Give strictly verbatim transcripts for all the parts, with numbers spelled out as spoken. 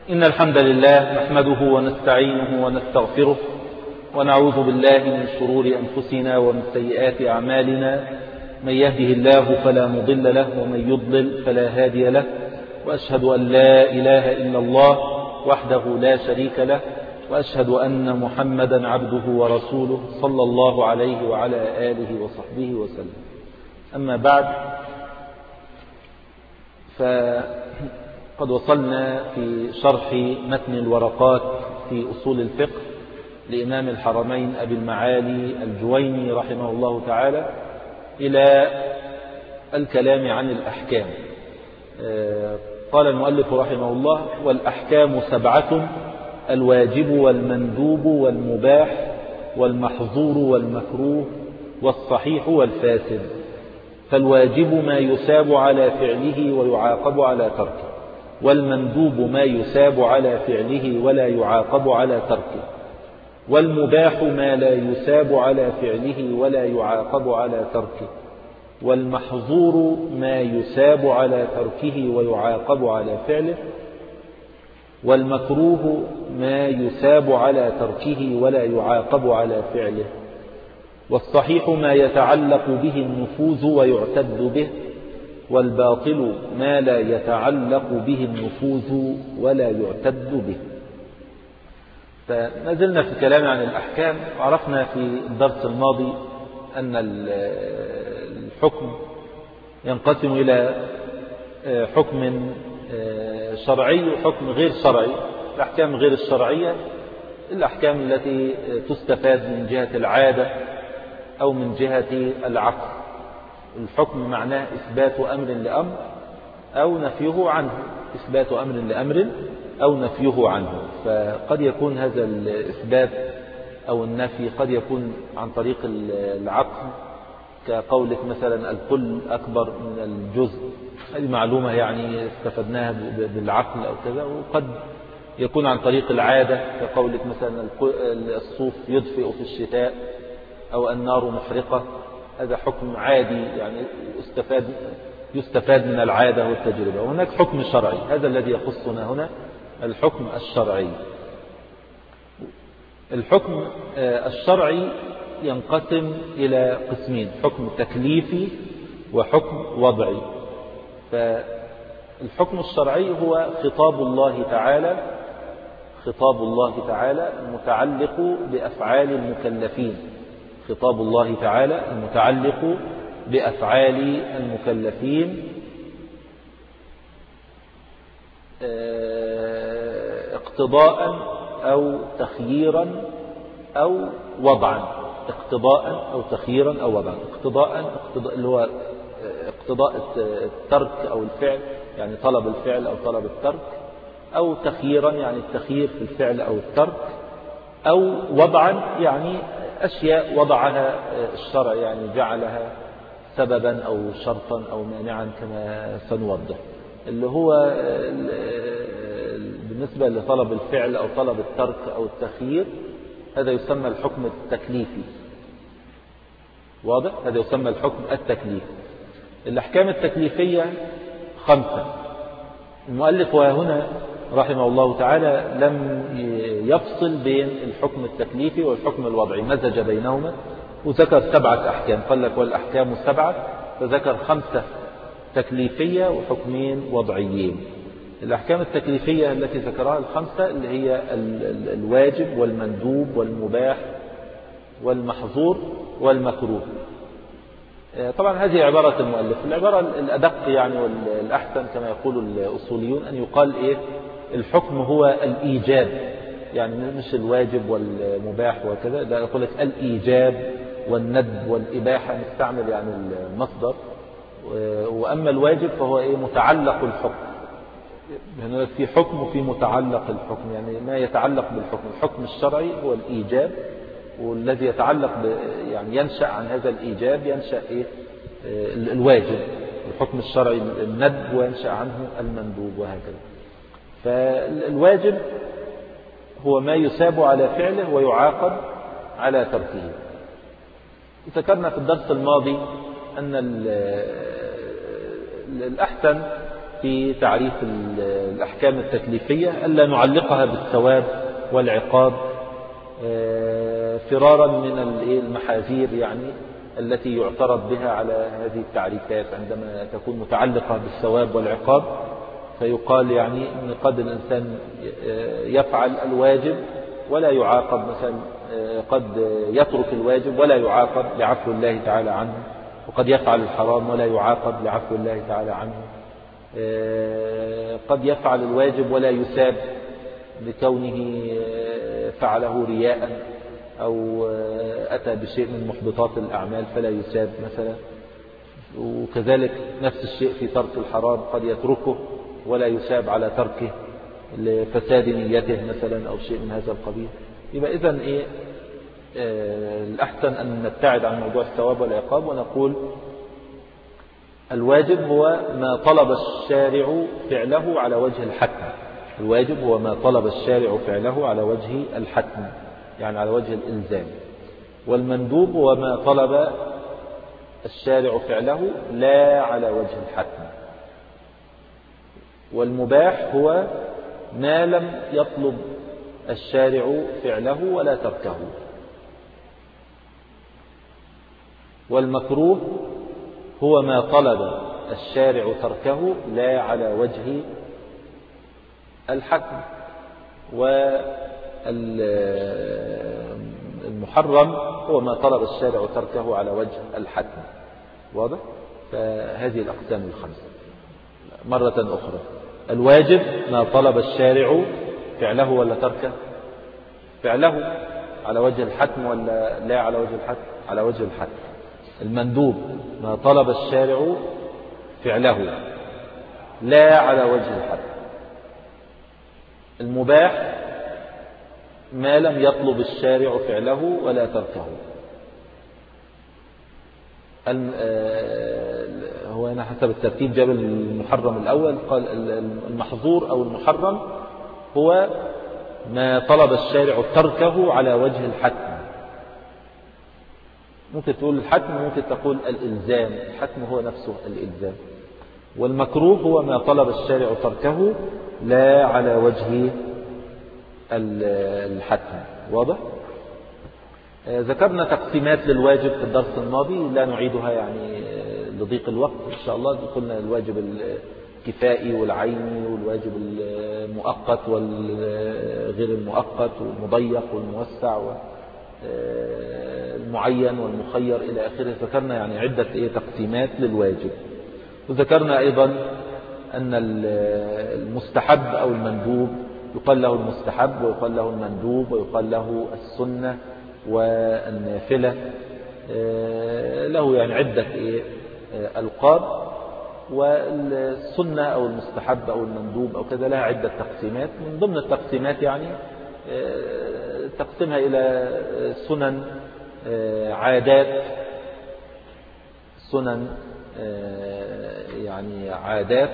إن الحمد لله نحمده ونستعينه ونستغفره ونعوذ بالله من شرور أنفسنا ومن سيئات أعمالنا. من يهده الله فلا مضل له ومن يضلل فلا هادي له، وأشهد أن لا إله إلا الله وحده لا شريك له، وأشهد أن محمدا عبده ورسوله صلى الله عليه وعلى آله وصحبه وسلم. أما بعد، فقد وصلنا في شرح متن الورقات في أصول الفقه لإمام الحرمين أبي المعالي الجويني رحمه الله تعالى إلى الكلام عن الأحكام. قال المؤلف رحمه الله: والأحكام سبعة: الواجب والمندوب والمباح والمحظور والمكروه والصحيح والفاسد. فالواجب ما يثاب على فعله ويعاقب على تركه، والمندوب ما يثاب على فعله ولا يعاقب على تركه، والمباح ما لا يثاب على فعله ولا يعاقب على تركه، والمحظور ما يثاب على تركه ويعاقب على فعله، والمكروه ما يثاب على تركه ولا يعاقب على فعله، والصحيح ما يتعلق به النفوذ ويعتد به، والباطل ما لا يتعلق به النفوذ ولا يعتد به. فما زلنا في الكلام عن الأحكام. عرفنا في الدرس الماضي أن الحكم ينقسم إلى حكم شرعي وحكم غير شرعي. الأحكام غير الشرعية الأحكام التي تستفاد من جهة العادة أو من جهة العقل. الحكم معناه إثبات أمر لأمر أو نفيه عنه، إثبات أمر لأمر أو نفيه عنه. فقد يكون هذا الإثبات أو النفي قد يكون عن طريق العقل، كقولك مثلا الكل أكبر من الجزء، هذه معلومة يعني استفدناها بالعقل أو كذا. وقد يكون عن طريق العادة، كقولك مثلا الصوف يدفئ في الشتاء أو النار محرقة، هذا حكم عادي يعني يستفاد يستفاد من العادة والتجربة. وهناك حكم شرعي، هذا الذي يخصنا هنا، الحكم الشرعي. الحكم الشرعي ينقسم إلى قسمين: حكم تكليفي وحكم وضعي. فالحكم الشرعي هو خطاب الله تعالى خطاب الله تعالى المتعلق بأفعال المكلفين خطاب الله تعالى المتعلق بأفعال المكلفين اقتضاء أو تخييرا أو وضعا اقتضاء أو تخييرا أو وضعا. اقتضاء اقتضاء اللي هو اقتضاء الترك أو الفعل، يعني طلب الفعل أو طلب الترك، أو تخييرا يعني التخيير في الفعل أو الترك، أو وضعا يعني أشياء وضعها الشرع، يعني جعلها سببا أو شرطا أو مانعا كما سنوضح. اللي هو بالنسبة لطلب الفعل أو طلب الترك أو التخيير، هذا يسمى الحكم التكليفي. واضح؟ هذا يسمى الحكم التكليفي. الأحكام التكليفية خمسة. المؤلف وهنا رحمه الله تعالى لم يفصل بين الحكم التكليفي والحكم الوضعي، مزج بينهما وذكر سبعة أحكام. قال لك والأحكام السبعة، فذكر خمسة تكليفية وحكمين وضعيين. الأحكام التكليفية التي ذكرها الخمسة اللي هي الواجب والمندوب والمباح والمحظور والمكروه. طبعا هذه عبارة المؤلف. العبارة الأدق يعني والأحسن كما يقول الأصوليون أن يقال إيه الحكم هو الإيجاب، يعني مش الواجب والمباح وكذا، ده يقول لك الإيجاب والندب والإباحة، نستعمل يعني المصدر. وأما الواجب فهو إيه متعلق الحكم، هنا في حكم وفي متعلق الحكم، يعني ما يتعلق بالحكم. الحكم الشرعي هو الإيجاب، والذي يتعلق يعني ينشأ عن هذا الإيجاب ينشأ إيه الواجب. الحكم الشرعي الندب وينشأ عنه المندوب وهكذا. فالواجب هو ما يثاب على فعله ويعاقب على تركه. ذكرنا في الدرس الماضي أن الأحسن في تعريف الأحكام التكليفية ألا نعلقها بالثواب والعقاب فرارا من المحاذير يعني التي يعترض بها على هذه التعريفات عندما تكون متعلقة بالثواب والعقاب. فيقال يعني أن قد الإنسان يفعل الواجب ولا يعاقب، مثلا قد يترك الواجب ولا يعاقب لعفو الله تعالى عنه، وقد يفعل الحرام ولا يعاقب لعفو الله تعالى عنه. قد يفعل الواجب ولا يثاب لكونه فعله رياء أو أتى بشيء من محبطات الأعمال فلا يثاب مثلا. وكذلك نفس الشيء في ترك الحرام، قد يتركه ولا يثاب على تركه لفساد نيته مثلا أو شيء من هذا القبيل. يبقى إذن إيه الأحسن أن نبتعد عن موضوع الثواب والعقاب ونقول الواجب هو ما طلب الشارع فعله على وجه الحتم. الواجب هو ما طلب الشارع فعله على وجه الحتم، يعني على وجه الإلزام. والمندوب هو ما طلب الشارع فعله لا على وجه الحتم. والمباح هو ما لم يطلب الشارع فعله ولا تركه. والمكروه هو ما طلب الشارع تركه لا على وجه الحتم. والمحرم هو ما طلب الشارع تركه على وجه الحتم. واضح؟ فهذه الأقسام الخمسة. مرة أخرى، الواجب ما طلب الشارع فعله ولا تركه؟ فعله على وجه الحتم ولا لا على وجه الحتم؟ على وجه الحتم. المندوب ما طلب الشارع فعله لا على وجه الحتم. المباح ما لم يطلب الشارع فعله ولا تركه. هو هنا حسب الترتيب جاب المحرم الأول، قال المحظور أو المحرم هو ما طلب الشارع تركه على وجه الحتم. ممكن تقول الحتم، ممكن تقول الإلزام. الحتم هو نفسه الإلزام. والمكروه هو ما طلب الشارع تركه لا على وجه الحتم. واضح؟ ذكرنا تقسيمات للواجب في الدرس الماضي لا نعيدها يعني لضيق الوقت إن شاء الله. قلنا الواجب الكفائي والعيني والواجب المؤقت والغير المؤقت والمضيق والموسع والمعين والمخير إلى آخره. ذكرنا يعني عدة إيه تقسيمات للواجب. وذكرنا أيضا أن المستحب أو المندوب يقال له المستحب ويقال له المندوب ويقال له السنة والنافلة، له يعني عدة إيه ألقاب. والسنة أو المستحب أو المندوب أو كذا لها عدة تقسيمات. من ضمن التقسيمات يعني تقسمها إلى سنن عادات، سنن يعني عادات،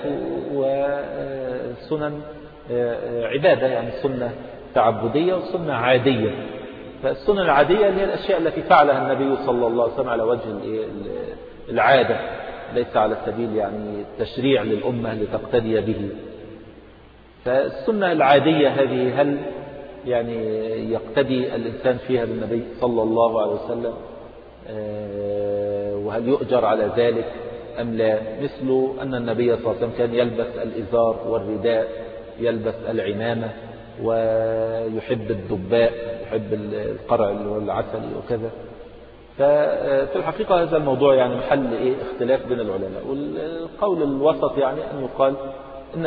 وسنن عبادة يعني سنة تعبدية وسنة عادية. فالسنن العادية هي الأشياء التي فعلها النبي صلى الله عليه وسلم على وجه العادة، ليس على سبيل يعني تشريع للأمة لتقتدي به. فالسنة العادية هذه هل يعني يقتدي الإنسان فيها بالنبي صلى الله عليه وسلم وهل يؤجر على ذلك أم لا؟ مثل أن النبي صلى الله عليه وسلم كان يلبس الإزار والرداء، يلبس العمامة، ويحب الدباء، يحب القرع العسلي وكذا. ففي الحقيقة هذا الموضوع يعني محل إيه اختلاف بين العلماء. والقول الوسط يعني أن يقال إن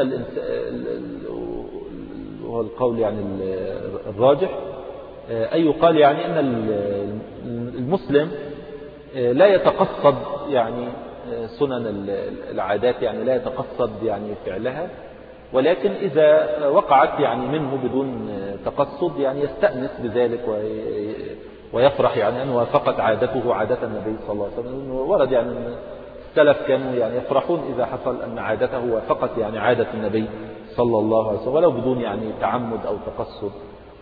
وهو القول يعني الراجح أن يقال يعني أن المسلم لا يتقصد يعني سنن العادات، يعني لا يتقصد يعني فعلها، ولكن إذا وقعت يعني منه بدون تقصد يعني يستأنس بذلك ويفرح يعني أن وافقت عادته عادة النبي صلى الله عليه وسلم. ورد يعني أن السلف كانوا يعني يفرحون إذا حصل أن عادته وافقت يعني عادة النبي صلى الله عليه وسلم ولو بدون يعني تعمد أو تقصد.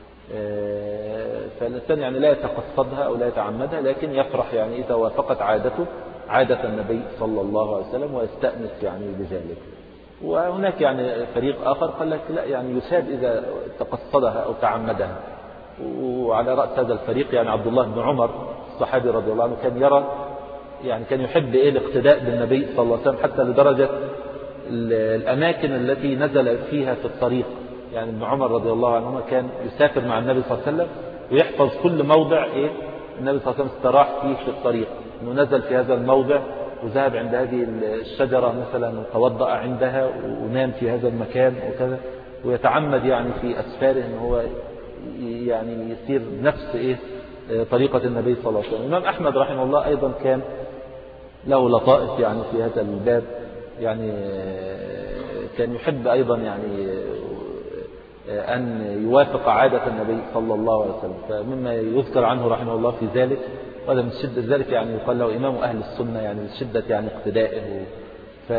فالإنسان يعني لا يتقصدها أو لا يتعمدها، لكن يفرح يعني إذا وافقت عادته عادة النبي صلى الله عليه وسلم ويستأنس يعني بذلك. وهناك يعني فريق آخر قال لك لا، يعني يساب إذا تقصدها أو تعمدها. وعلى رأس هذا الفريق يعني عبد الله بن عمر الصحابي رضي الله عنه كان يرى يعني كان يحب إيه الاقتداء بالنبي صلى الله عليه وسلم حتى لدرجة الأماكن التي نزل فيها في الطريق. يعني ابن عمر رضي الله عنهما كان يسافر مع النبي صلى الله عليه وسلم ويحفظ كل موضع إيه النبي صلى الله عليه وسلم استراح فيه في الطريق، إنه نزل في هذا الموضع وذهب عند هذه الشجرة مثلا وتوضأ عندها ونام في هذا المكان وكذا، ويتعمد يعني في أسفاره إن هو يعني يسير نفس إيه طريقة النبي صلى الله عليه وسلم. الإمام أحمد رحمه الله أيضا كان له لطائف يعني في هذا الباب، يعني كان يحب أيضا يعني أن يوافق عادة النبي صلى الله عليه وسلم. فمما يذكر عنه رحمه الله في ذلك، وهذا من شدة ذلك يعني يقال له إمام أهل السنة يعني من شدة يعني اقتدائه. ف...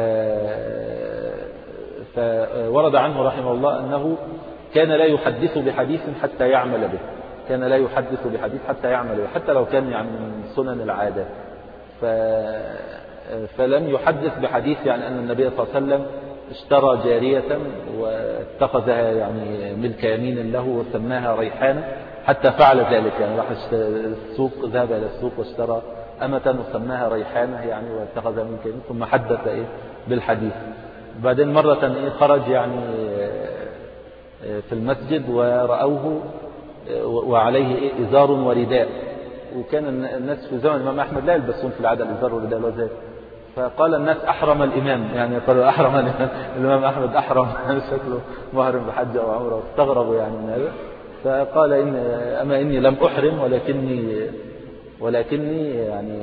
فورد عنه رحمه الله أنه كان لا يحدث بحديث حتى يعمل به، كان لا يحدث بحديث حتى يعمل به حتى لو كان يعني من سنن العادة. ف... فلم يحدث بحديث يعني أن النبي صلى الله عليه وسلم اشترى جارية واتخذها يعني ملك يمين له وسماها ريحانة حتى فعل ذلك، يعني راح السوق، ذهب إلى السوق واشترى أمة وسماها ريحانة يعني واتخذها ملك يمين، ثم حدث إيه بالحديث. بعدين مرة إيه خرج يعني في المسجد ورأوه وعليه إيه إزار ورداء، وكان الناس في زمن الإمام أحمد لا يلبسون في العادة الإزار والرداء الوزاد. فقال الناس أحرم الإمام، يعني قالوا أحرم الإمام, الإمام أحمد أحرم شكله محرم بحج أو عمره، واستغربوا يعني من هذا. فقال إن أما إني لم أحرم ولكني ولكني يعني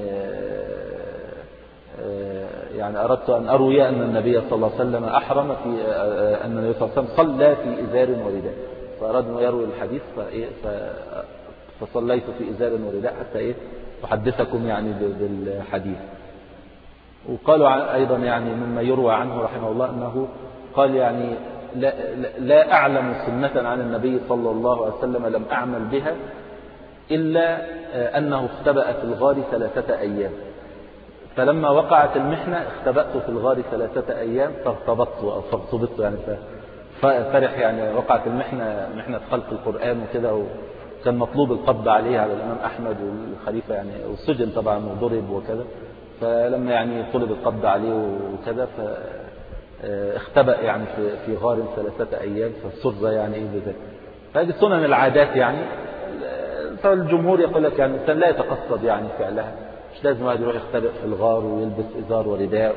يعني أردت أن أروي أن النبي صلى الله عليه وسلم أحرم في أن النبي صلى الله عليه وسلم صلى في إزار ورداء، فأراد أن يروي الحديث فصليت في إزار ورداء حتى إيه أحدثكم يعني بالحديث. وقالوا أيضا يعني مما يروى عنه رحمه الله أنه قال يعني لا, لا أعلم سنة عن النبي صلى الله عليه وسلم لم أعمل بها إلا أنه اختبأ في الغار ثلاثة أيام، فلما وقعت المحنة اختبأت في الغار ثلاثة أيام فارتبطت أو فارتبطت يعني فرح يعني وقعت المحنة محنة خلق القرآن وكده، وكان مطلوب القبض عليه على الإمام أحمد والخليفة يعني، والسجن طبعا وضرب وكذا، فلما يعني طلب القبض عليه وكذا فاختبأ يعني في في غار ثلاثة أيام فسر يعني إيه بذلك. فهذه سنن العادات يعني، فالجمهور يقول لك يعني الإنسان لا يتقصد يعني فعلها، مش لازم واحد يروح يختبئ في الغار ويلبس إزار ورداء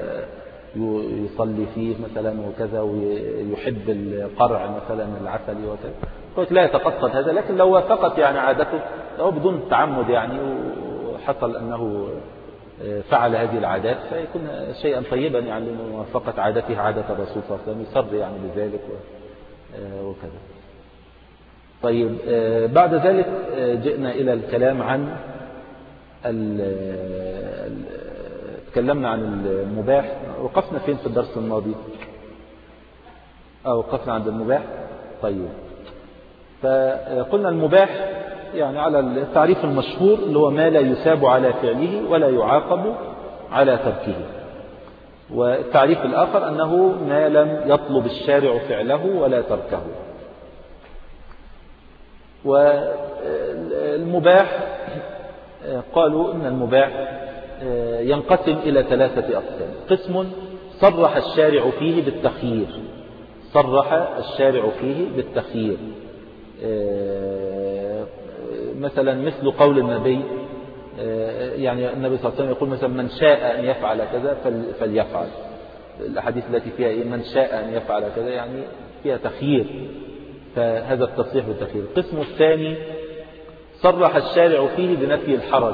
ويصلي فيه مثلا وكذا ويحب القرع مثلا العسلي وكذا، يقول لك لا يتقصد هذا. لكن لو وافقت يعني عادته لو بدون تعمد يعني وحصل أنه فعل هذه العادات فيكون شيئا طيبا يعني لموافقة عادته عادة الرسول صلى الله عليه وسلم، يصر يعني بذلك وكذا. طيب بعد ذلك جئنا إلى الكلام عن تكلمنا عن المباح. وقفنا فين في الدرس الماضي؟ أو وقفنا عند المباح. طيب فقلنا المباح يعني على التعريف المشهور اللي هو ما لا يثاب على فعله ولا يعاقب على تركه. والتعريف الآخر أنه ما لم يطلب الشارع فعله ولا تركه. والمباح قالوا إن المباح ينقسم إلى ثلاثة أقسام. قسم صرح الشارع فيه بالتخيير، صرح الشارع فيه بالتخيير، مثلا مثل قول النبي، يعني النبي صلى الله عليه وسلم يقول مثلا من شاء أن يفعل كذا فليفعل. الأحاديث التي فيها إيه من شاء أن يفعل كذا يعني فيها تخيير، فهذا التصريح بالتخيير. القسم الثاني صرح الشارع فيه بنفي الحرج،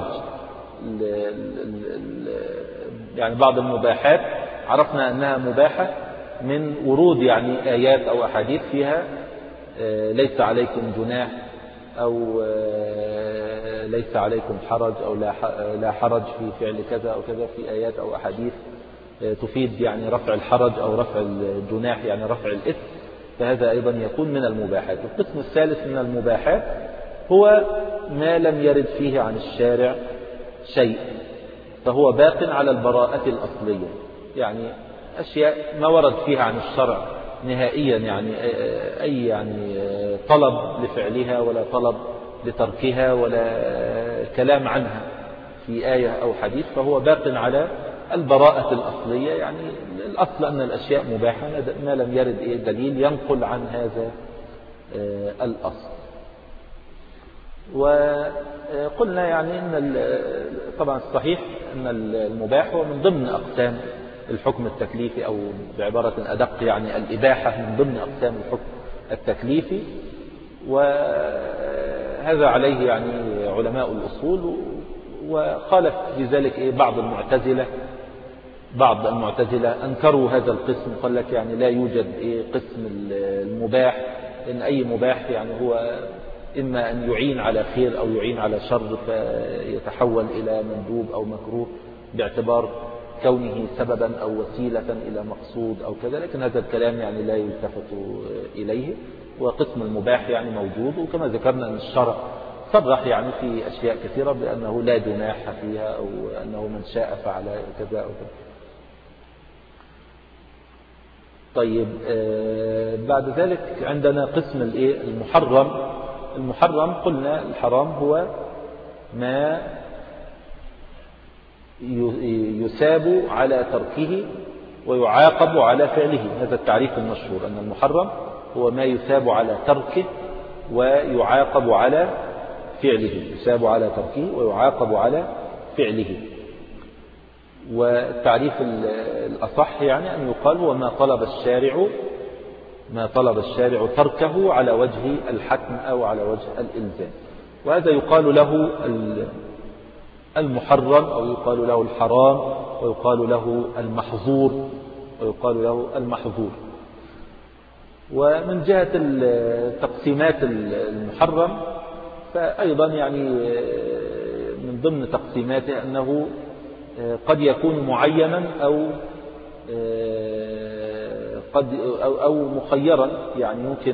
يعني بعض المباحات عرفنا أنها مباحة من ورود يعني آيات أو أحاديث فيها ليس عليكم جناح أو ليس عليكم حرج أو لا حرج في فعل كذا أو كذا، في آيات أو أحاديث تفيد يعني رفع الحرج أو رفع الجناح يعني رفع الإثم، فهذا أيضا يكون من المباحات. القسم الثالث من المباحات هو ما لم يرد فيه عن الشارع شيء، فهو باق على البراءة الأصلية، يعني أشياء ما ورد فيها عن الشرع نهائيا، يعني أي يعني طلب لفعلها ولا طلب لتركها ولا كلام عنها في آية أو حديث، فهو باق على البراءة الأصلية. يعني الأصل أن الأشياء مباحة ما لم يرد إيه دليل ينقل عن هذا الأصل. وقلنا يعني أن طبعا الصحيح أن المباح هو من ضمن أقسام الحكم التكليفي، أو بعبارة أدق يعني الإباحة من ضمن أقسام الحكم التكليفي. وهذا عليه يعني علماء الأصول. وخالف بذلك إيه بعض المعتزلة بعض المعتزلة أنكروا هذا القسم، قال لك يعني لا يوجد إيه قسم المباح، إن أي مباح يعني هو إما أن يعين على خير أو يعين على شر فيتحول إلى مندوب أو مكروه باعتبار كونه سببا أو وسيلة إلى مقصود أو كذا. لكن هذا الكلام يعني لا يلتفت إليه، وقسم المباح يعني موجود. وكما ذكرنا أن الشرع صرح يعني في أشياء كثيرة بأنه لا جناح فيها، أو أنه من شاء فعل كذا أو كذا. طيب بعد ذلك عندنا قسم المحرم. المحرم قلنا الحرام هو ما يساب على تركه ويعاقب على فعله. هذا التعريف المشهور، أن المحرم هو ما يساب على تركه ويعاقب على فعله، يساب على تركه ويعاقب على فعله. والتعريف الأصح يعني أن يقال هو ما طلب الشارع ما طلب الشارع تركه على وجه الحتم أو على وجه الإلزام. وهذا يقال له المحرم، أو يقال له الحرام، ويقال له المحظور ويقال له المحظور. ومن جهة تقسيمات المحرم فأيضا يعني من ضمن تقسيماته أنه قد يكون معينا أو قد أو, أو مخيرا. يعني ممكن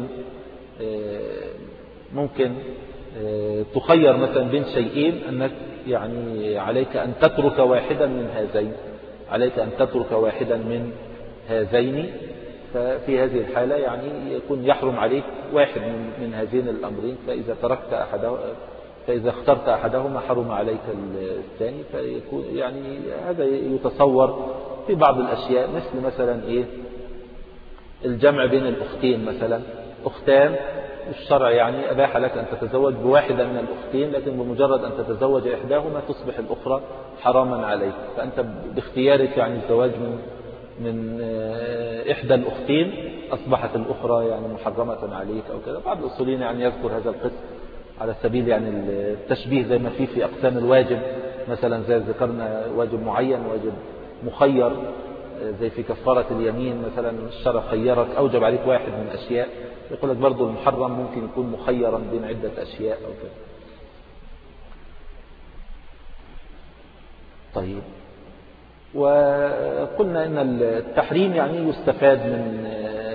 ممكن تخير مثلا بين شيئين، أنك يعني عليك أن تترك واحدا من هذين عليك أن تترك واحدا من هذين ففي هذه الحالة يعني يكون يحرم عليك واحد من, من هذين الأمرين. فإذا تركت أحده فإذا اخترت أحدهما حرم عليك الثاني. فيكون يعني هذا يتصور في بعض الأشياء، مثل مثلا إيه الجمع بين الأختين. مثلا أختان الشرع يعني أباح لك أن تتزوج بواحدة من الأختين، لكن بمجرد أن تتزوج إحداهما تصبح الأخرى حراما عليك. فأنت باختيارك يعني الزواج من من إحدى الأختين أصبحت الأخرى يعني محرمة عليك أو كذا. بعض الأصوليين يعني يذكر هذا القسم على سبيل يعني التشبيه، زي ما فيه في أقسام الواجب مثلا، زي ذكرنا واجب معين واجب مخير، زي في كفارة اليمين مثلا الشرع خيرك أوجب عليك واحد من أشياء. يقول لك برضو المحرم ممكن يكون مخيرا بين عدة أشياء أو كذا. طيب، وقلنا إن التحريم يعني يستفاد من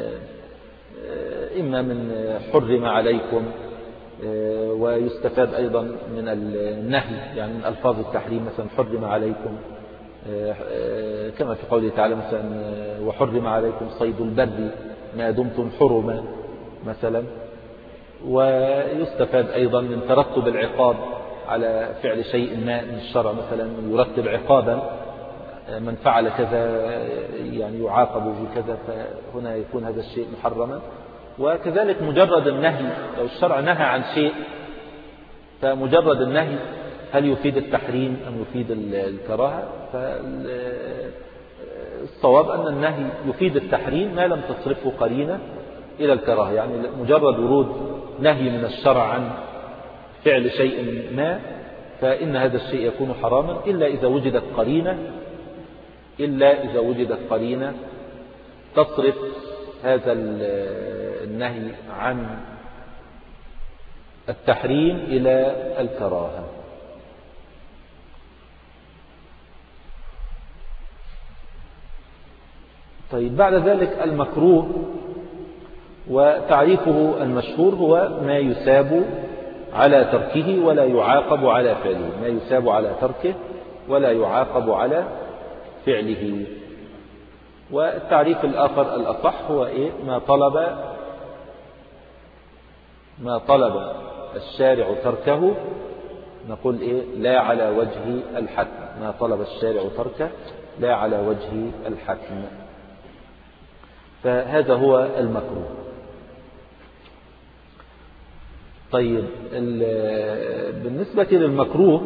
إما من حرم عليكم، ويستفاد أيضا من النهي، يعني من ألفاظ التحريم مثلا حرم عليكم، كما في قوله تعالى مثلا وحرم عليكم صيد البر ما دمتم حرما مثلا. ويستفاد أيضا من ترتب العقاب على فعل شيء ما من الشرع، مثلا يرتب عقابا من فعل كذا يعني يعاقب بكذا، فهنا يكون هذا الشيء محرما. وكذلك مجرد النهي، لو الشرع نهى عن شيء فمجرد النهي هل يفيد التحريم أم يفيد الكراهة؟ فالصواب أن النهي يفيد التحريم ما لم تصرفه قرينة إلى الكراهة. يعني مجرد ورود نهي من الشرع عن فعل شيء ما فإن هذا الشيء يكون حراما، إلا إذا وجدت قرينة إلا إذا وجدت قرينة تصرف هذا النهي عن التحريم إلى الكراهة. طيب، بعد ذلك المكروه، وتعريفه المشهور هو ما يساب على تركه ولا يعاقب على فعله. ما يساب على تركه ولا يعاقب على فعله. والتعريف الآخر الأصح هو إيه؟ ما طلب ما طلب الشارع تركه نقول إيه؟ لا على وجه الحتم. ما طلب الشارع تركه لا على وجه الحتم. فهذا هو المكروه. طيب بالنسبة للمكروه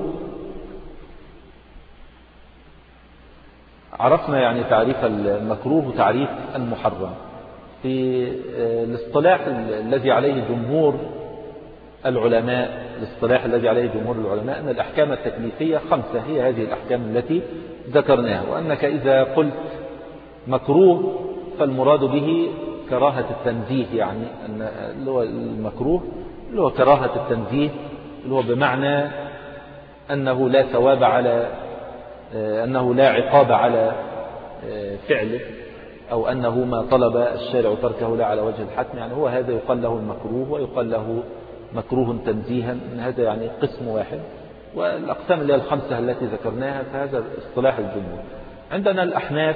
عرفنا يعني تعريف المكروه وتعريف المحرم. في الاصطلاح الذي عليه جمهور العلماء الاصطلاح الذي عليه جمهور العلماء أن الأحكام التكليفية خمسة، هي هذه الأحكام التي ذكرناها، وأنك إذا قلت مكروه فالمراد به كراهة التنزيه، يعني أن اللي هو المكروه اللي هو كراهة التنزيه، اللي هو بمعنى أنه لا ثواب على أنه لا عقاب على فعله، أو أنه ما طلب الشارع تركه لا على وجه الحتم، يعني هو هذا يقال له المكروه ويقال له مكروه تنزيها. هذا يعني قسم واحد، والأقسام اللي هي الخمسة التي ذكرناها فهذا اصطلاح الجمهور. عندنا الأحناف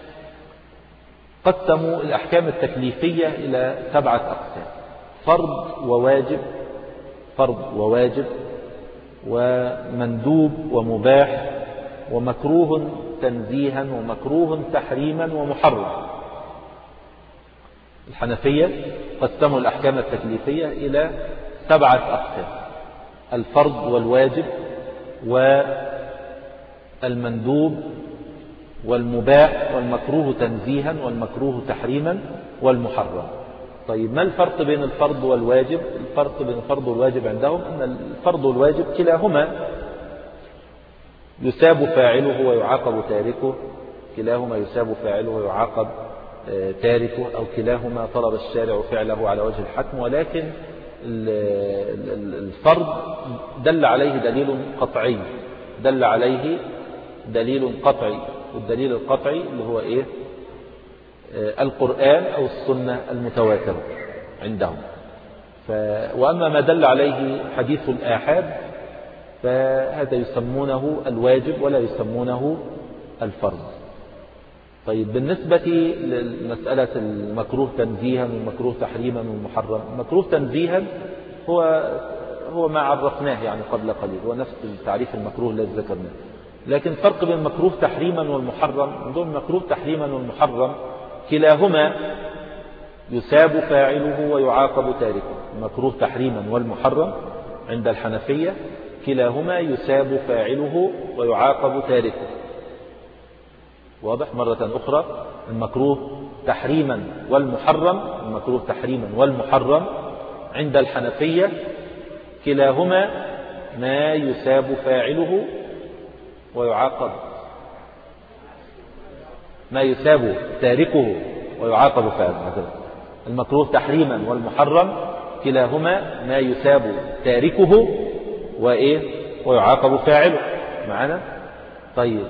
قسموا الأحكام التكليفية إلى سبعة أقسام: فرض وواجب فرض وواجب ومندوب ومباح ومكروه تنزيها ومكروه تحريما ومحرم. الحنفية قسموا الأحكام التكليفية إلى سبعة أقسام: الفرض والواجب والمندوب والمباح والمكروه تنزيها والمكروه تحريما والمحرم. طيب ما الفرق بين الفرض والواجب؟ الفرق بين الفرض والواجب عندهم أن الفرض والواجب كلاهما يساب فاعله ويعاقب تاركه، كلاهما يساب فاعله ويعاقب تاركه، أو كلاهما طلب الشارع فعله على وجه الحتم، ولكن الفرض دل عليه دليل قطعي دل عليه دليل قطعي والدليل القطعي اللي هو إيه؟ القرآن أو السنة المتواترة عندهم. ف... وأما ما دل عليه حديث الآحاد فهذا يسمونه الواجب ولا يسمونه الفرض. طيب بالنسبة لمسألة المكروه تنزيها والمكروه تحريما والمحرم، المكروه تنزيها هو هو ما عرفناه يعني قبل قليل، هو نفس التعريف المكروه الذي ذكرناه، لكن فرق بين المكروه تحريما والمحرم. عندهم المكروه تحريما والمحرم كلاهما يساب فاعله ويعاقب تاركه. المكروه تحريما والمحرم عند الحنفية كلاهما يساب فاعله ويعاقب تاركه. واضح؟ مرة أخرى، المكروه تحريما والمحرم المكروه تحريما والمحرم عند الحنفية كلاهما ما يساب فاعله ويعاقب ما يساب تاركه ويعاقب فاعله. المكروه تحريما والمحرم كلاهما ما يساب تاركه وإيه ويعاقب فاعله. معنا؟ طيب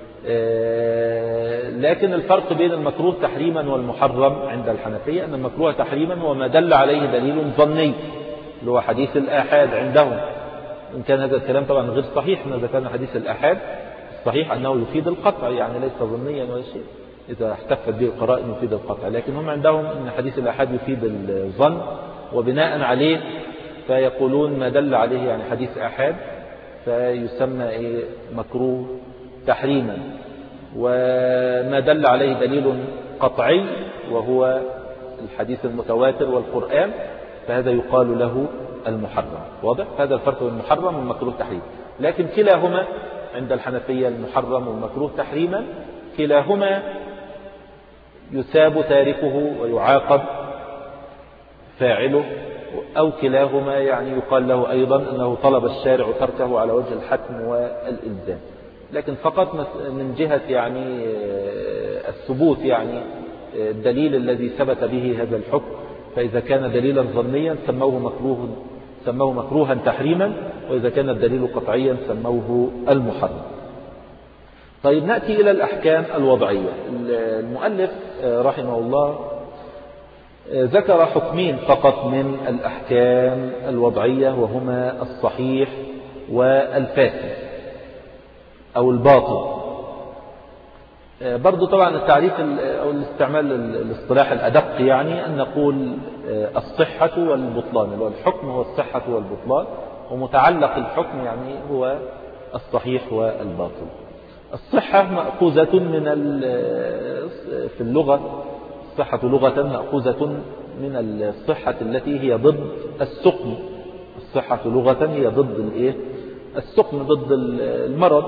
آه لكن الفرق بين المكروه تحريما والمحرم عند الحنفية أن المكروه تحريما هو ما دل عليه دليل ظني اللي هو حديث الآحاد عندهم، إن كان هذا الكلام طبعا غير صحيح. ما ذكرنا حديث الآحاد الصحيح أنه يفيد القطع، يعني ليس ظنيا ولا شيء، إذا احتفت به القرائن يفيد القطع، لكن هم عندهم أن حديث الآحاد يفيد الظن، وبناء عليه فيقولون ما دل عليه يعني حديث آحاد فيسمى إيه مكروه تحريما، وما دل عليه دليل قطعي وهو الحديث المتواتر والقرآن فهذا يقال له المحرم. واضح؟ هذا الفرق بين المحرم والمكروه تحريما، لكن كلاهما عند الحنفية المحرم والمكروه تحريما كلاهما يساب تاركه ويعاقب فاعله، أو كلاهما يعني يقال له أيضا أنه طلب الشارع تركه على وجه الحتم والإلزام، لكن فقط من جهة يعني الثبوت، يعني الدليل الذي ثبت به هذا الحكم، فإذا كان دليلا ظنيا سموه مكروه سموه مكروها تحريما، وإذا كان الدليل قطعيا سموه المحرم. طيب نأتي إلى الأحكام الوضعية. المؤلف رحمه الله ذكر حكمين فقط من الأحكام الوضعية، وهما الصحيح والفاسد أو الباطل. برضو طبعا التعريف أو الاستعمال الاصطلاح الأدق يعني أن نقول الصحة والبطلان، اللي هو الحكم هو الصحة والبطلان، ومتعلق الحكم يعني هو الصحيح والباطل. الصحة مأخوذة من في اللغة، الصحة لغة مأخوذة من الصحة التي هي ضد السقم. الصحة لغة هي ضد الايه؟ السقم، ضد المرض.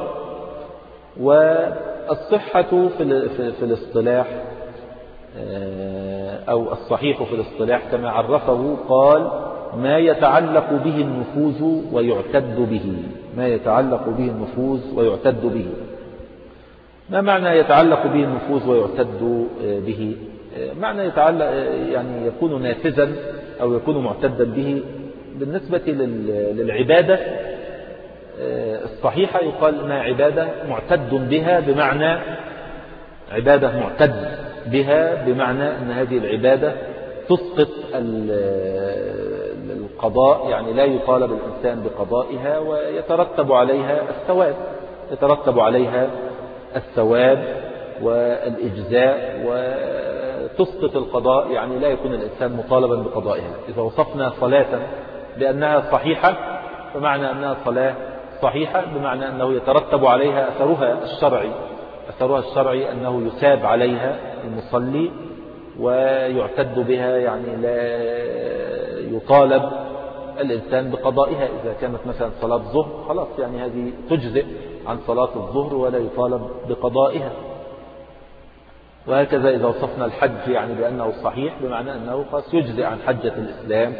والصحة في في الاصطلاح أو الصحيح في الاصطلاح كما عرفه قال: ما يتعلق به النفوذ ويعتد به. ما يتعلق به النفوذ ويعتد به. ما معنى يتعلق به النفوذ ويعتد به؟ معنى يتعلق يعني يكون نافذا أو يكون معتدا به. بالنسبة للعبادة الصحيحة يقال إنها عبادة معتد بها، بمعنى عبادة معتد بها بمعنى أن هذه العبادة تسقط القضاء، يعني لا يطالب الإنسان بقضائها ويترتب عليها الثواب، يترتب عليها الثواب والإجزاء وتسقط القضاء، يعني لا يكون الإنسان مطالبا بقضائها. إذا وصفنا صلاة بأنها صحيحة فمعنى أنها صلاة صحيحة بمعنى أنه يترتب عليها أثرها الشرعي. أثرها الشرعي أنه يثاب عليها المصلي ويعتد بها، يعني لا يطالب الإنسان بقضائها. إذا كانت مثلا صلاة ظهر خلاص يعني هذه تجزئ عن صلاة الظهر ولا يطالب بقضائها. وهكذا إذا وصفنا الحج يعني بأنه صحيح بمعنى أنه خلاص يجزئ عن حجة الإسلام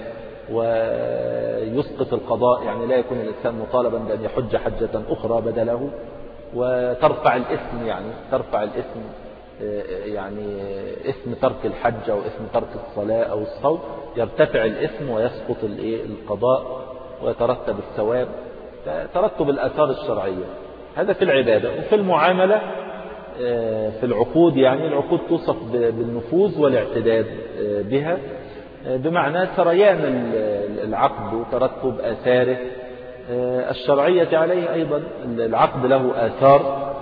ويسقط القضاء، يعني لا يكون الإنسان مطالبا بأن يحج حجة أخرى بدله. وترفع الإثم، يعني ترفع الإثم يعني إثم ترك الحج أو إثم ترك الصلاة أو الصوم، يرتفع الإثم ويسقط القضاء ويترتب الثواب. ترتب الآثار الشرعية هذا في العبادة. وفي المعاملة في العقود، يعني العقود توصف بالنفوذ والاعتداد بها، بمعنى سريان العقد وترتب آثاره الشرعية عليه. أيضا العقد له آثار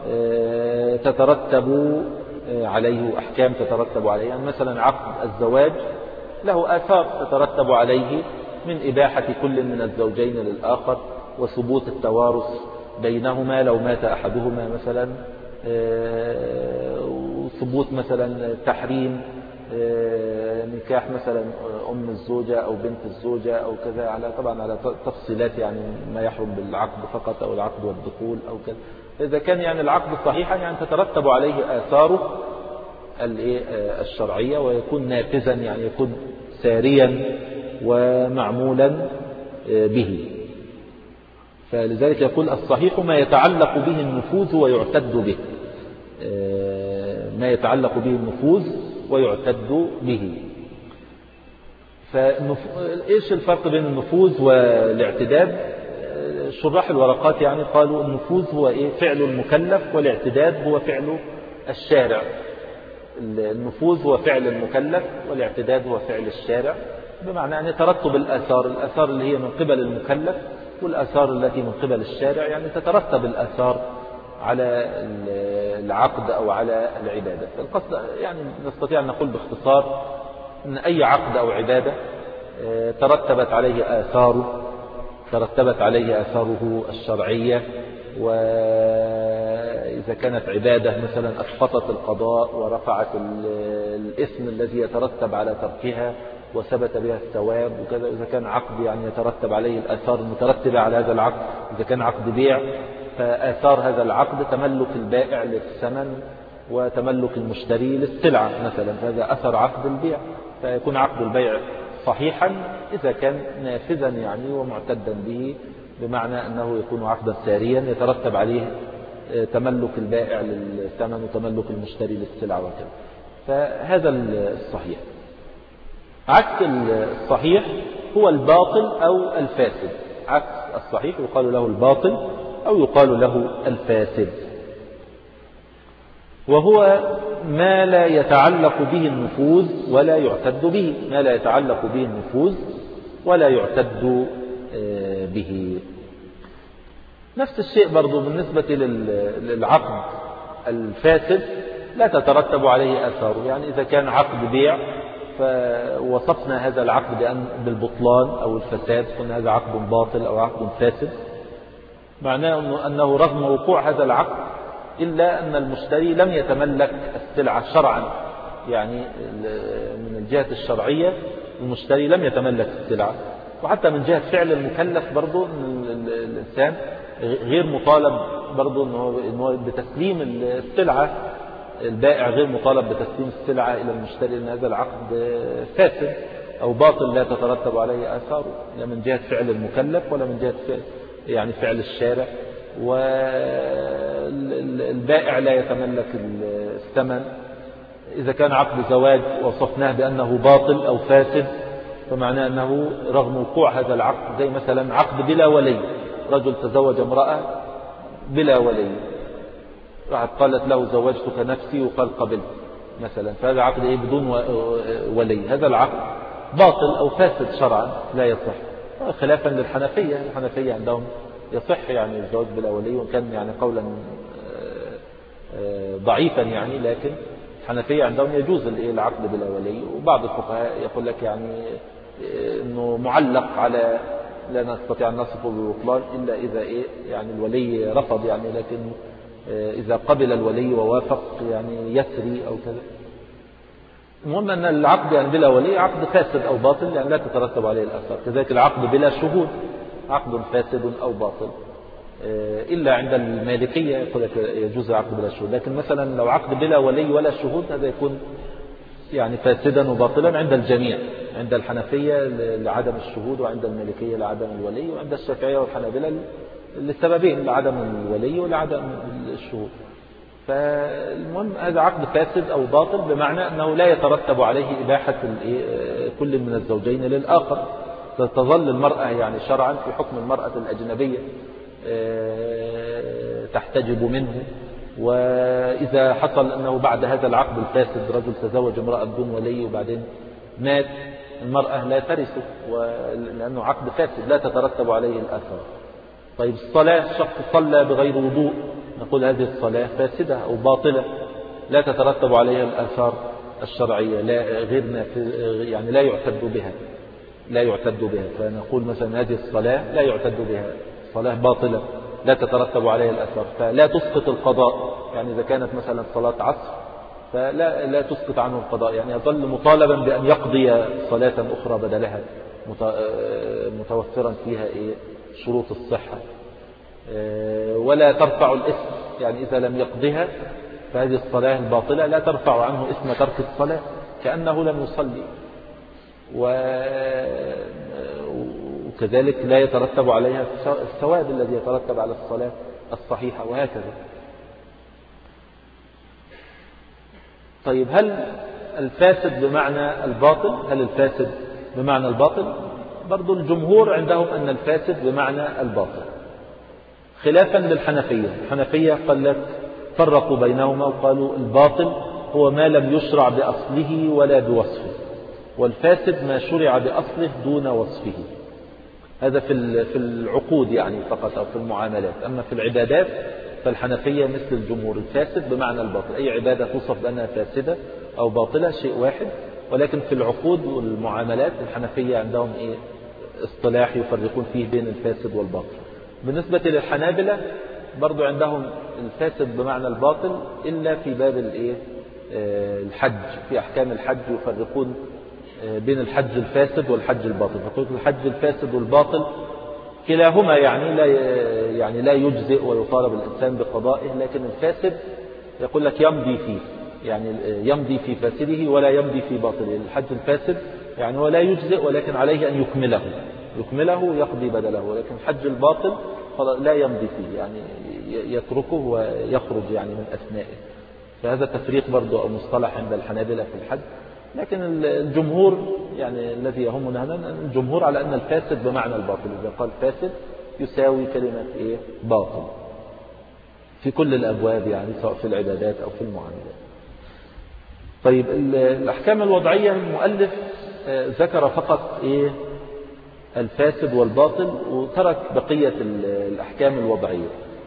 تترتب عليه، أحكام تترتب عليه. يعني مثلا عقد الزواج له آثار تترتب عليه من إباحة كل من الزوجين للآخر وثبوت التوارث بينهما لو مات أحدهما مثلا، وثبوت مثلا تحريم نكاح مثلا أم الزوجة أو بنت الزوجة أو كذا، على طبعا على تفصيلات يعني ما يحرم بالعقد فقط أو العقد والدخول أو كذا. إذا كان يعني العقد صحيحا يعني تترتب عليه آثاره الشرعية ويكون نافذا، يعني يكون ساريا ومعمولا به. فلذلك يقول الصحيح ما يتعلق به النفوذ ويعتد به. ما يتعلق به النفوذ ويعتد به. فإيش الفرق بين النفوذ والاعتداد؟ شراح الورقات يعني قالوا النفوذ هو إيه؟ فعل المكلف، والاعتداد هو فعل الشارع. النفوذ هو فعل المكلف والاعتداد هو فعل الشارع، بمعنى أن يترتب الآثار، الآثار اللي هي من قبل المكلف والآثار التي من قبل الشارع، يعني تترتب الآثار على العقد أو على العبادة. القصد يعني نستطيع أن نقول باختصار أن أي عقد أو عبادة ترتبت عليه آثاره ترتبت عليه آثاره الشرعية. وإذا كانت عبادة مثلا أسقطت القضاء ورفعت الإثم الذي يترتب على تركها وثبت بها الثواب وكذا. إذا كان عقد يعني يترتب عليه الآثار المترتبة على هذا العقد. إذا كان عقد بيع فآثار هذا العقد تملك البائع للثمن وتملك المشتري للسلعة مثلا، هذا أثر عقد البيع. فيكون عقد البيع صحيحا إذا كان نافذا يعني ومعتدا به، بمعنى أنه يكون عقدا ساريا يترتب عليه تملك البائع للثمن وتملك المشتري للسلعة وكذا. فهذا الصحيح. عكس الصحيح هو الباطل أو الفاسد. عكس الصحيح يقال له الباطل أو يقال له الفاسد، وهو ما لا يتعلق به النفوذ ولا يعتد به. ما لا يتعلق به النفوذ ولا يعتد به. نفس الشيء برضو بالنسبة للعقد الفاسد لا تترتب عليه آثاره. يعني إذا كان عقد بيع فوصفنا هذا العقد بأن بالبطلان أو الفساد، قلنا هذا عقد باطل أو عقد فاسد، معناه أنه رغم وقوع هذا العقد إلا أن المشتري لم يتملك السلعة شرعا. يعني من الجهة الشرعية المشتري لم يتملك السلعة، وحتى من جهة فعل المكلف برضو الإنسان غير مطالب برضو أنه بتسليم السلعة. البائع غير مطالب بتسليم السلعة إلى المشتري، لأن هذا العقد فاسد أو باطل لا تترتب عليه آثاره، لا من جهة فعل المكلف ولا من جهة فعل يعني فعل الشارع. والبائع لا يتملك الثمن. إذا كان عقد زواج وصفناه بأنه باطل أو فاسد فمعناه أنه رغم وقوع هذا العقد، زي مثلا عقد بلا ولي، رجل تزوج امرأة بلا ولي، راحت قالت له زوجتك نفسي وقال قبلت مثلا، فهذا عقد إيه بدون ولي، هذا العقد باطل أو فاسد شرعا لا يصح، خلافا للحنفية. الحنفية عندهم يصح يعني الزواج بلا ولي، وإن كان يعني قولا ضعيفا يعني، لكن الحنفية عندهم يجوز العقد بلا ولي. وبعض الفقهاء يقول لك يعني انه معلق على لا نستطيع ان نصفه بالبطلان الا اذا ايه يعني الولي رفض يعني، لكن اذا قبل الولي ووافق يعني يسري او كذا. المهم ان العقد يعني بلا ولي عقد فاسد او باطل يعني لا تترتب عليه الاثار. كذلك العقد بلا شهود عقد فاسد او باطل، إلا عند المالكية يقول لك يجوز العقد بلا شهود. لكن مثلا لو عقد بلا ولي ولا شهود هذا يكون يعني فاسدا وباطلا عند الجميع، عند الحنفية لعدم الشهود، وعند المالكية لعدم الولي، وعند الشافعية والحنابلة للسببين، لعدم الولي ولعدم الشهود. فالمهم هذا عقد فاسد أو باطل بمعنى أنه لا يترتب عليه إباحة كل من الزوجين للآخر. تظل المرأة يعني شرعا في حكم المرأة الأجنبية تحتجب منه. وإذا حصل أنه بعد هذا العقد الفاسد رجل تزوج امرأة بدون ولي وبعدين مات، المرأة لا ترثه لأنه عقد فاسد لا تترتب عليه الآثار. طيب الصلاة، شخص صلى بغير وضوء، نقول هذه الصلاة فاسدة أو باطلة لا تترتب عليها الآثار الشرعية، لا غير يعني لا يعتد بها لا يعتد بها فنقول مثلا هذه الصلاة لا يعتد بها، صلاة باطلة لا تترتب عليها الأثر، فلا تسقط القضاء. يعني إذا كانت مثلا صلاة عصر فلا لا تسقط عنه القضاء، يعني يظل مطالبا بأن يقضي صلاة أخرى بدلها متوفرا فيها إيه شروط الصحة، ولا ترفع الإثم. يعني إذا لم يقضيها فهذه الصلاة الباطلة لا ترفع عنه إثم ترك الصلاة كأنه لم يصلي. وكذلك لا يترتب عليها الثواب الذي يترتب على الصلاة الصحيحة، وهكذا. طيب هل الفاسد بمعنى الباطل؟ هل الفاسد بمعنى الباطل؟ برضو الجمهور عندهم أن الفاسد بمعنى الباطل، خلافا للحنفية. الحنفية قال لك فرقوا بينهما وقالوا الباطل هو ما لم يشرع بأصله ولا بوصفه، والفاسد ما شرع بأصله دون وصفه. هذا في في العقود يعني فقط أو في المعاملات. أما في العبادات فالحنفية مثل الجمهور، الفاسد بمعنى الباطل، أي عبادة توصف بأنها فاسدة أو باطلة شيء واحد. ولكن في العقود والمعاملات الحنفية عندهم إيه اصطلاح يفرقون فيه بين الفاسد والباطل. بالنسبة للحنابلة برضو عندهم الفاسد بمعنى الباطل إلا في باب الإيه الحج، في أحكام الحج يفرقون بين الحج الفاسد والحج الباطل. فقلت الحج الفاسد والباطل كلاهما يعني لا يعني لا يجزئ ويطالب الإنسان بقضائه، لكن الفاسد يقول لك يمضي فيه، يعني يمضي في فاسده ولا يمضي في باطله. الحج الفاسد يعني ولا يجزئ ولكن عليه أن يكمله يكمله يقضي بدله، ولكن الحج الباطل لا يمضي فيه، يعني يتركه ويخرج يعني من أثنائه. فهذا تفريق برضو أو مصطلح عند الحنابلة في الحج. لكن الجمهور يعني الذي يهمنا هنا الجمهور على أن الفاسد بمعنى الباطل، إذا قال فاسد يساوي كلمة إيه باطل في كل الأبواب، يعني سواء في العبادات أو في المعاملات. طيب الأحكام الوضعية المؤلف ذكر فقط إيه الفاسد والباطل وترك بقية الأحكام الوضعية.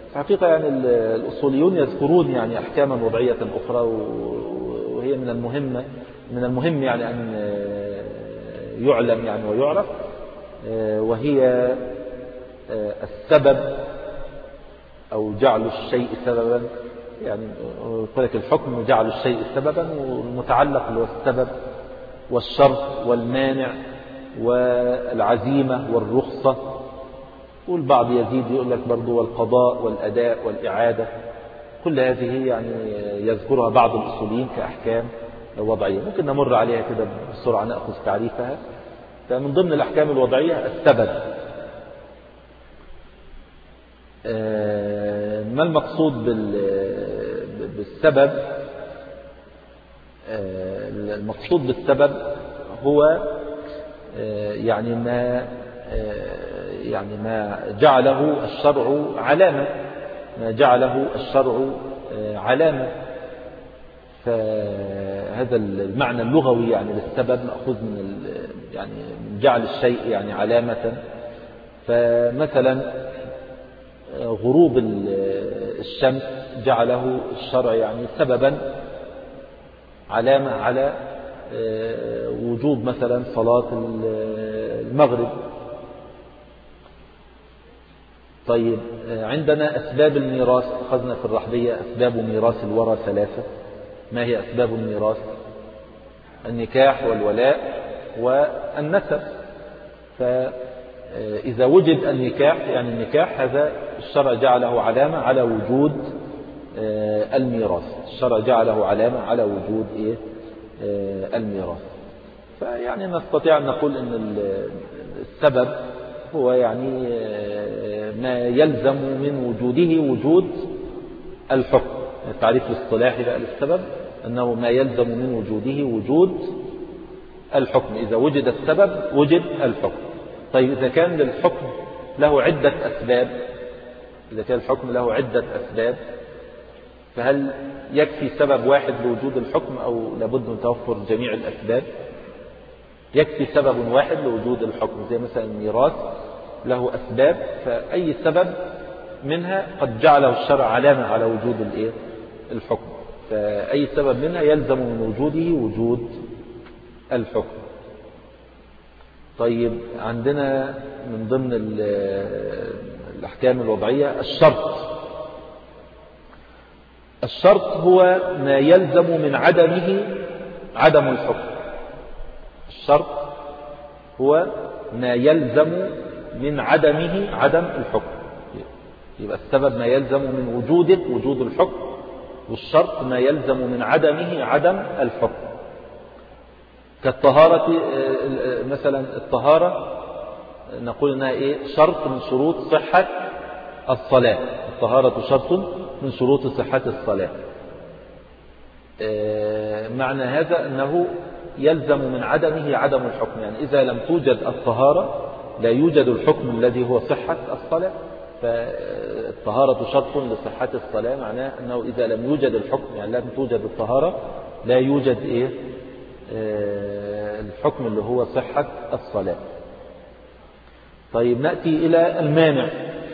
حقيقة يعني الأصوليون يذكرون يعني أحكاما وضعية أخرى، وهي من المهم من المهم يعني أن يعلم يعني ويعرف، وهي السبب أو جعل الشيء سببا. يعني يقول لك الحكم جعل الشيء سببا، والمتعلق اللي هو السبب والشرط والمانع والعزيمة والرخصة. والبعض يزيد يقول لك برضو والقضاء والأداء والإعادة. كل هذه يعني يذكرها بعض الأصوليين كأحكام وضعية، ممكن نمر عليها كده بسرعة نأخذ تعريفها. فمن ضمن الأحكام الوضعية السبب. ما المقصود بالسبب؟ المقصود بالسبب هو يعني ما يعني ما جعله الشرع علامة، ما جعله الشرع علامة. فهذا المعنى اللغوي يعني للسبب مأخوذ من يعني من جعل الشيء يعني علامة. فمثلا غروب الشمس جعله الشرع يعني سببا علامة على وجوب مثلا صلاة المغرب. طيب عندنا أسباب الميراث، أخذنا في الرحبية أسباب ميراث الورى ثلاثة. ما هي أسباب الميراث؟ النكاح والولاء والنسب. فإذا وجد النكاح يعني النكاح هذا الشرع جعله علامة على وجود الميراث، الشرع جعله علامة على وجود إيه الميراث. فيعني نستطيع أن نقول أن السبب هو يعني ما يلزم من وجوده وجود الحكم. التعريف الاصطلاحي بقى للسبب أنه ما يلزم من وجوده وجود الحكم. إذا وجد السبب وجد الحكم. طيب إذا كان للحكم له عدة أسباب، إذا كان الحكم له عدة أسباب، فهل يكفي سبب واحد لوجود الحكم أو لابد من توفر جميع الأسباب؟ يكفي سبب واحد لوجود الحكم، زي مثلا الميراث له أسباب، فأي سبب منها قد جعله الشرع علامة على وجود الإيه؟ الحكم. فأي سبب منها يلزم من وجوده وجود الحكم. طيب عندنا من ضمن الأحكام الوضعية الشرط. الشرط هو ما يلزم من عدمه عدم الحكم. الشرط هو ما يلزم من عدمه عدم الحكم. يبقى السبب ما يلزم من وجوده وجود الحكم، والشرط ما يلزم من عدمه عدم الحكم. كالطهارة مثلا، الطهارة نقول انها ايه؟ شرط من شروط صحة الصلاة. الطهارة شرط من شروط صحة الصلاة. معنى هذا أنه يلزم من عدمه عدم الحكم، يعني إذا لم توجد الطهارة لا يوجد الحكم الذي هو صحة الصلاة. فالطهارة شرط لصحة الصلاة، معناه أنه إذا لم يوجد الحكم يعني لم توجد الطهارة لا يوجد إيه؟ الحكم اللي هو صحة الصلاة. طيب نأتي إلى المانع.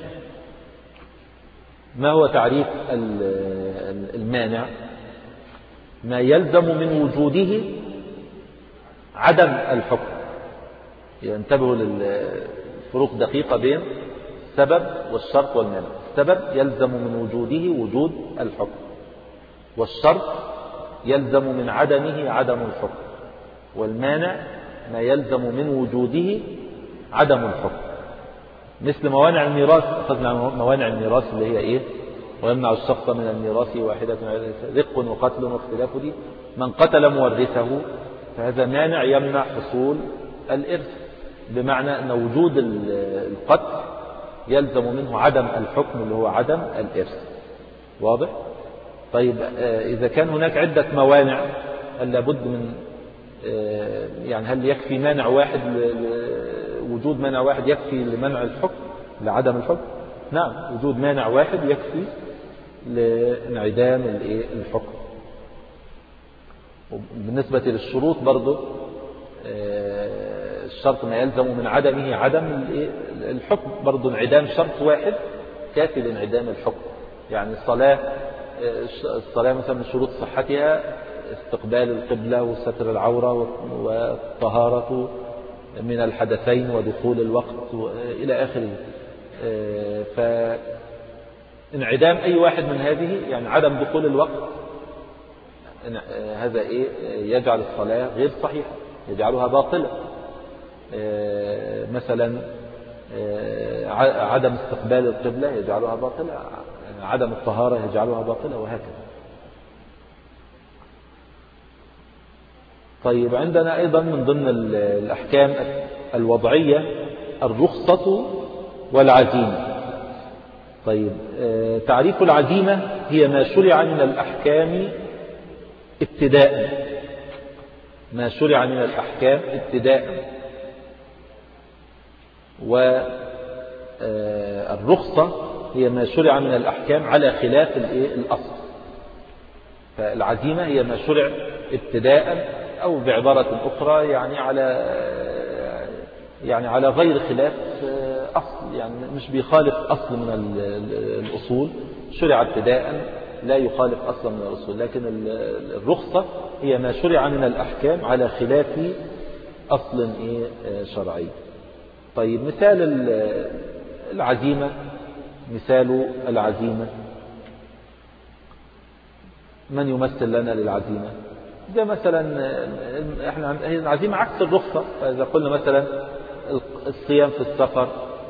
ما هو تعريف المانع؟ ما يلزم من وجوده عدم الحكم. ينتبهوا للفروق دقيقة بين السبب والشرط والمانع. السبب يلزم من وجوده وجود الحكم، والشرط يلزم من عدمه عدم الحكم، والمانع ما يلزم من وجوده عدم الحكم. مثل موانع الميراث، أخذنا موانع الميراث اللي هي إيه؟ ويمنع الشخص من الميراث واحدة رق وقتل واختلاف دي. من قتل مورثه فهذا مانع يمنع حصول الإرث، بمعنى أن وجود القتل يلزم منه عدم الحكم اللي هو عدم الإرث. واضح؟ طيب إذا كان هناك عدة موانع، هل لابد من يعني هل يكفي مانع واحد، وجود مانع واحد يكفي لمنع الحكم لعدم الحكم؟ نعم، وجود مانع واحد يكفي لانعدام الحكم. بالنسبة للشروط برضو الشرط ما يلزم من عدمه عدم الحكم، برضو انعدام شرط واحد كافي لانعدام الحكم. يعني الصلاة الصلاة مثلا من شروط صحتها استقبال القبلة وستر العورة والطهارة من الحدثين ودخول الوقت إلى آخره. فانعدام أي واحد من هذه يعني عدم دخول الوقت هذا إيه يجعل الصلاة غير صحيحة، يجعلها باطلة. مثلا عدم استقبال القبلة يجعلها باطلة، عدم الطهارة يجعلها باطلة، وهكذا. طيب عندنا أيضا من ضمن الأحكام الوضعية الرخصة والعزيمة. طيب تعريف العزيمة هي ما شرع من الأحكام ابتداء، ما شرع من الأحكام ابتداء. والرخصة هي ما شرع من الأحكام على خلاف الأصل. فالعزيمة هي ما شرع ابتداء، أو بعبارة أخرى يعني على يعني على غير خلاف أصل، يعني مش بيخالف أصل من الأصول، شرع ابتداء لا يخالف أصلا من الأصول. لكن الرخصة هي ما شرع من الأحكام على خلاف أصل شرعي. طيب مثال العزيمة، مثال العزيمة من يمثل لنا للعزيمة؟ ده مثلا احنا العزيمة عكس الرخصة. فإذا قلنا مثلا الصيام في السفر،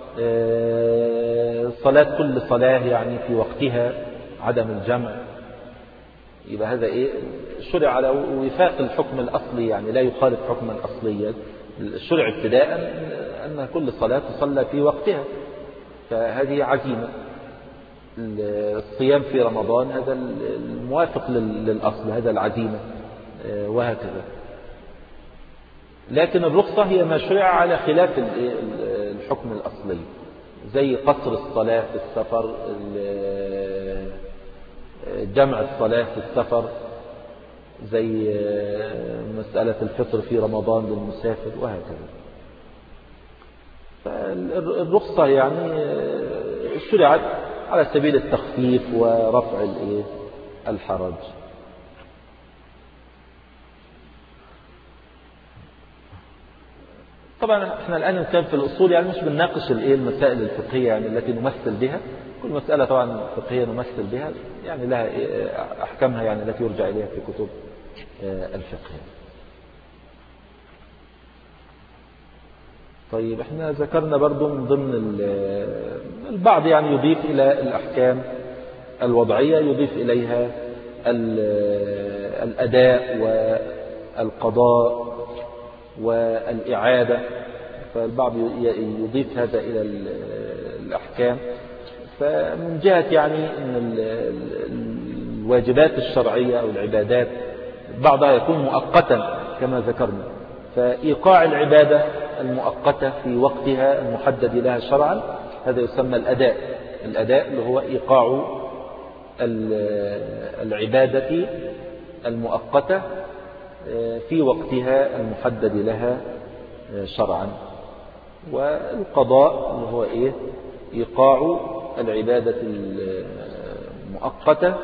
صلاة كل صلاة يعني في وقتها، عدم الجمع، يبقى هذا ايه شرع على وفاق الحكم الأصلي، يعني لا يخالف حكما أصليا. الشرع ابتداء أن كل صلاة تصلى في وقتها، فهذه عزيمة. الصيام في رمضان هذا الموافق للأصل، هذا العزيمة، وهكذا. لكن الرخصة هي ما شرع على خلاف الحكم الأصلي، زي قصر الصلاة في السفر، جمع الصلاة في السفر، زي مسألة الفطر في رمضان للمسافر، وهكذا. فالرخصة يعني شرعت على سبيل التخفيف ورفع الحرج. طبعا احنا الآن نتكلم في الأصول، يعني مش بنناقش المسائل الفقهية يعني التي نمثل بها. كل مسألة طبعا فقهية نمثل بها يعني لها أحكامها يعني التي يرجع إليها في كتب الفقه. طيب احنا ذكرنا برضو من ضمن البعض يعني يضيف إلى الأحكام الوضعية، يضيف إليها الأداء والقضاء والإعادة. فالبعض يضيف هذا إلى الأحكام. فمن جهة يعني أن الواجبات الشرعية أو العبادات بعضها يكون مؤقتا كما ذكرنا، فإيقاع العبادة المؤقتة في وقتها المحدد لها شرعا هذا يسمى الأداء. الأداء اللي هو إيقاع العبادة المؤقتة في وقتها المحدد لها شرعا. والقضاء اللي هو إيه؟ إيقاع العبادة المؤقتة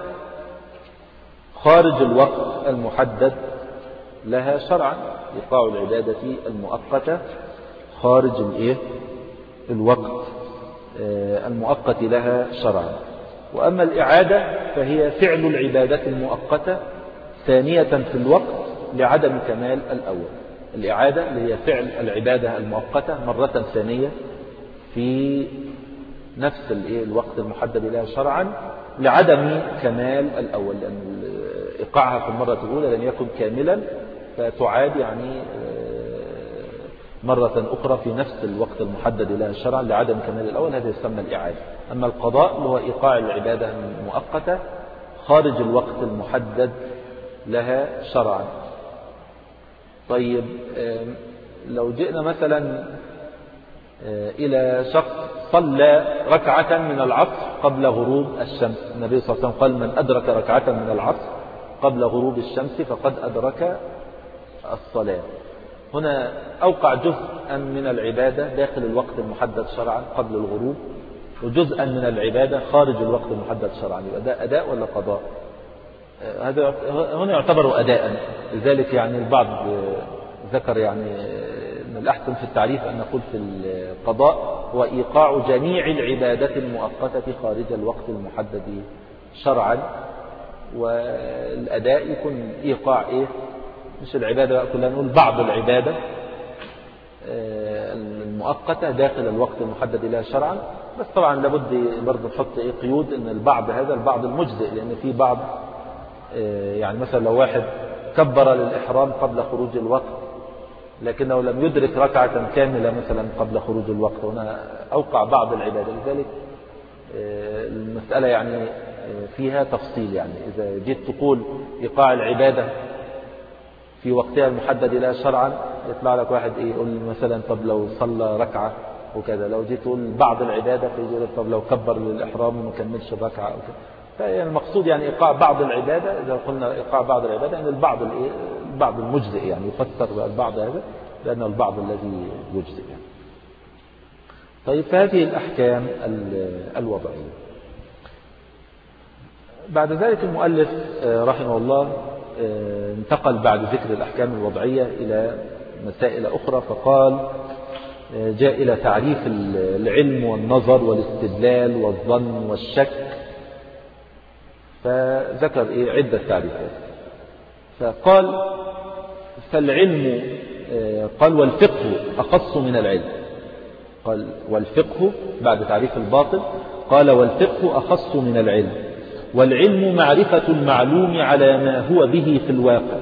خارج الوقت المحدد لها شرعا، إيقاع العبادة المؤقتة خارج الإيه؟ الوقت المؤقت لها شرعا. وأما الإعادة فهي فعل العبادة المؤقتة ثانية في الوقت لعدم كمال الأول. الإعادة اللي هي فعل العبادة المؤقتة مرة ثانية في نفس الوقت المحدد لها شرعا لعدم كمال الأول، لأن إيقاعها في المرة الأولى لم يكن كاملا، فتعاد يعني مرة أخرى في نفس الوقت المحدد لها شرعا لعدم كمال الأول، هذا يسمى الإعادة. أما القضاء اللي هو إيقاع العبادة المؤقتة خارج الوقت المحدد لها شرعا. طيب لو جئنا مثلا إلى شخص صلى ركعة من العصر قبل غروب الشمس، النبي صلى الله عليه وسلم قال من أدرك ركعة من العصر قبل غروب الشمس فقد أدرك الصلاة. هنا أوقع جزءا من العبادة داخل الوقت المحدد شرعا قبل الغروب، وجزءا من العبادة خارج الوقت المحدد شرعا، يبقى ده أداء ولا قضاء؟ هذا هنا يعتبر أداء. لذلك يعني البعض ذكر يعني أن الأحسن في التعريف أن نقول في القضاء هو إيقاع جميع العبادات المؤقتة خارج الوقت المحدد شرعا، والأداء يكون إيقاع إيه؟ مش العبادة كلها، نقول بعض العبادة المؤقتة داخل الوقت المحدد لها شرعا. بس طبعا لابد برضه نحط إيه قيود، أن البعض هذا البعض المجزئ، لأن في بعض يعني مثلا لو واحد كبر للإحرام قبل خروج الوقت لكنه لم يدرك ركعة كاملة مثلا قبل خروج الوقت، هنا أوقع بعض العبادة. لذلك المسألة يعني فيها تفصيل، يعني إذا جيت تقول إيقاع العبادة في وقتها المحدد لها شرعا يطلع لك واحد إيه يقول مثلا طب لو صلى ركعة وكذا، لو جيت تقول بعض العبادة فيقول طب لو كبر للإحرام وما كملش الركعة وكذا. فيعني المقصود يعني إيقاع بعض العبادة، إذا قلنا إيقاع بعض العبادة يعني البعض البعض المجزئ، يعني يفسر البعض هذا لأنه البعض الذي يجزئ يعني. طيب فهذه الأحكام الوضعية. بعد ذلك المؤلف رحمه الله انتقل بعد ذكر الأحكام الوضعية إلى مسائل أخرى، فقال جاء إلى تعريف العلم والنظر والاستدلال والظن والشك، فذكر إيه عدة تعريفات. فقال فالعلم، قال والفقه أخص من العلم. قال والفقه بعد تعريف الباطل قال والفقه أخص من العلم، والعلم معرفة المعلوم على ما هو به في الواقع،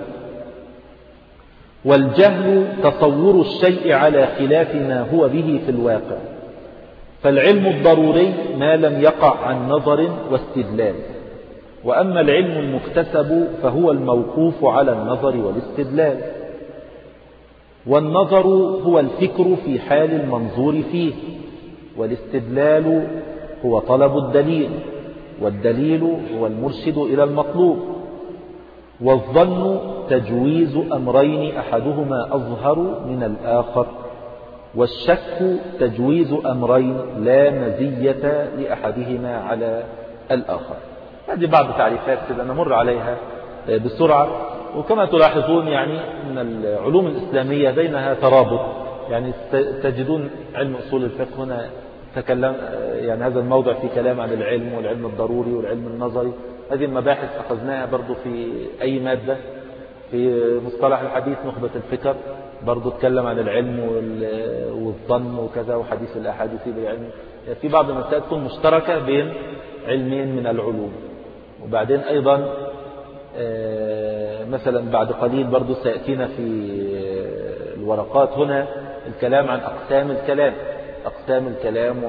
والجهل تصور الشيء على خلاف ما هو به في الواقع. فالعلم الضروري ما لم يقع عن نظر واستدلال، وأما العلم المكتسب فهو الموقوف على النظر والاستدلال. والنظر هو الفكر في حال المنظور فيه، والاستدلال هو طلب الدليل، والدليل هو المرشد إلى المطلوب. والظن تجويز أمرين أحدهما أظهر من الآخر، والشك تجويز أمرين لا مزية لأحدهما على الآخر. هذه بعض تعريفات كده نمر عليها بسرعة. وكما تلاحظون يعني أن العلوم الإسلامية بينها ترابط، يعني تجدون علم أصول الفقه هنا تكلم، يعني هذا الموضع في كلام عن العلم والعلم الضروري والعلم النظري. هذه المباحث أخذناها برضو في أي مادة. في مصطلح الحديث نخبة الفكر برضو تكلم عن العلم والظن وكذا، وحديث الأحاديث بالعلم. يعني في بعض المسائل تكون مشتركة بين علمين من العلوم. وبعدين أيضا مثلا بعد قليل برضو سيأتينا في الورقات هنا الكلام عن أقسام الكلام، أقسام الكلام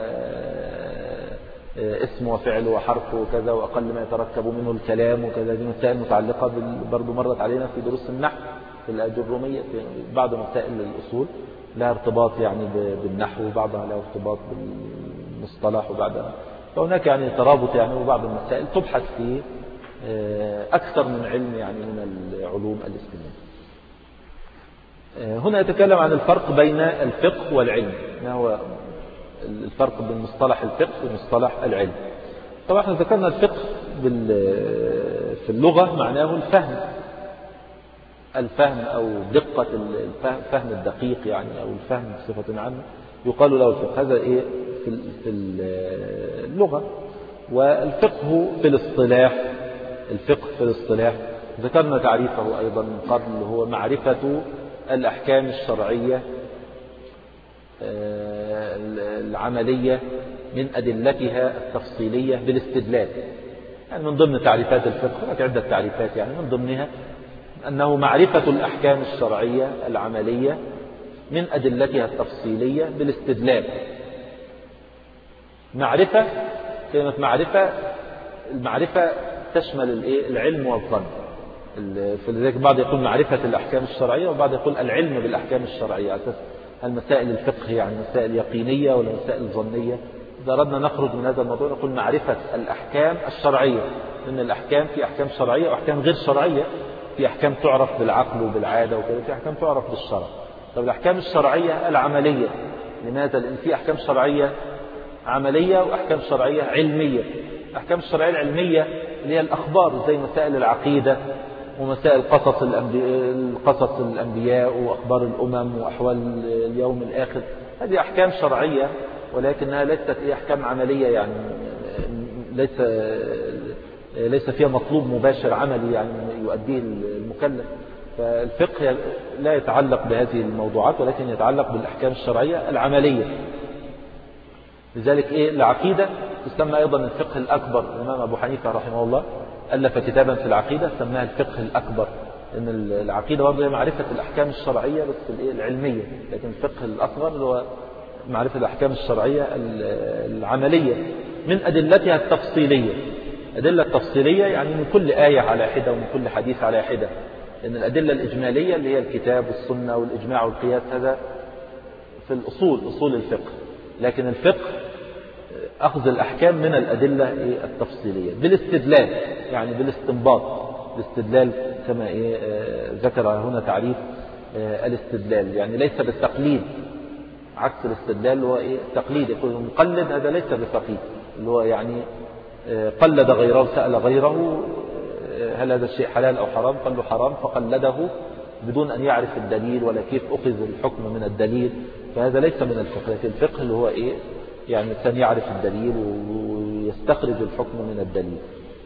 واسم وفعل وحرف وكذا، وأقل ما يتركب منه الكلام وكذا. دي مسائل متعلقة برضو مرت علينا في دروس النحو في الأجرومية، في بعض مسائل الأصول لها ارتباط يعني بالنحو، وبعضها لها ارتباط بالمصطلح، وبعضها فهناك يعني ترابط يعني. وبعض المسائل تبحث في أكثر من علم يعني من العلوم الإسلامية. هنا يتكلم عن الفرق بين الفقه والعلم، ما هو الفرق بين مصطلح الفقه ومصطلح العلم. طبعا احنا ذكرنا الفقه في اللغة معناه الفهم، الفهم أو دقة الفهم الدقيق يعني، أو الفهم بصفة عامة يقال له الفقه. هذا إيه في اللغة. والفقه في الاصطلاح، الفقه في الاصطلاح ذكرنا تعريفه أيضا من قبل، هو معرفة الأحكام الشرعية العملية من أدلتها التفصيلية بالاستدلال. يعني من ضمن تعريفات الفقه هناك عدة تعريفات، يعني من ضمنها أنه معرفة الأحكام الشرعية العملية من أدلتها التفصيلية بالاستدلال. معرفة، كلمة معرفة، المعرفة تشمل العلم والظن. فلذلك بعض يقول معرفة الأحكام الشرعية، وبعض يقول العلم بالأحكام الشرعية، على أساس المسائل الفقه يعني مسائل يقينية ولا مسائل ظنية. إذا أردنا نخرج من هذا الموضوع نقول معرفة الأحكام الشرعية، لأن الأحكام في أحكام شرعية وأحكام غير شرعية. في أحكام تعرف بالعقل وبالعادة وكذا، في أحكام تعرف بالشرع. طب الأحكام الشرعية العملية، لماذا؟ لأن في أحكام شرعية عملية وأحكام شرعية علمية. الأحكام الشرعية العلمية اللي هي الأخبار زي مسائل العقيدة ومسائل قصص الأنبياء, قصص الأنبياء وأخبار الأمم وأحوال اليوم الآخر. هذه أحكام شرعية ولكنها ليست أحكام عملية، يعني ليس ليس فيها مطلوب مباشر عملي يعني يؤديه المكلف. فالفقه لا يتعلق بهذه الموضوعات ولكن يتعلق بالأحكام الشرعية العملية. لذلك إيه العقيدة تسمى أيضا الفقه الأكبر. الإمام أبو حنيفة رحمه الله ألف كتابا في العقيدة سماها الفقه الأكبر، إن العقيدة برضه هي معرفة الأحكام الشرعية بس العلمية، لكن الفقه الأصغر هو معرفة الأحكام الشرعية العملية من أدلتها التفصيلية. أدلة التفصيلية يعني من كل آية على حدة ومن كل حديث على حدة، لأن الأدلة الإجمالية اللي هي الكتاب والسنة والإجماع والقياس هذا في الأصول، أصول الفقه. لكن الفقه أخذ الأحكام من الأدلة التفصيلية بالاستدلال، يعني بالاستنباط. الاستدلال كما إيه ذكر هنا تعريف الاستدلال، يعني ليس بالتقليد، عكس الاستدلال اللي هو إيه التقليد. يقول المقلد هذا ليس بفقيه، اللي هو يعني قلد غيره، سأل غيره هل هذا الشيء حلال أو حرام، قال له حرام فقلده بدون أن يعرف الدليل ولا كيف أخذ الحكم من الدليل. فهذا ليس من الفقه. لكن الفقه اللي هو إيه يعني الإنسان يعرف الدليل ويستخرج الحكم من الدليل.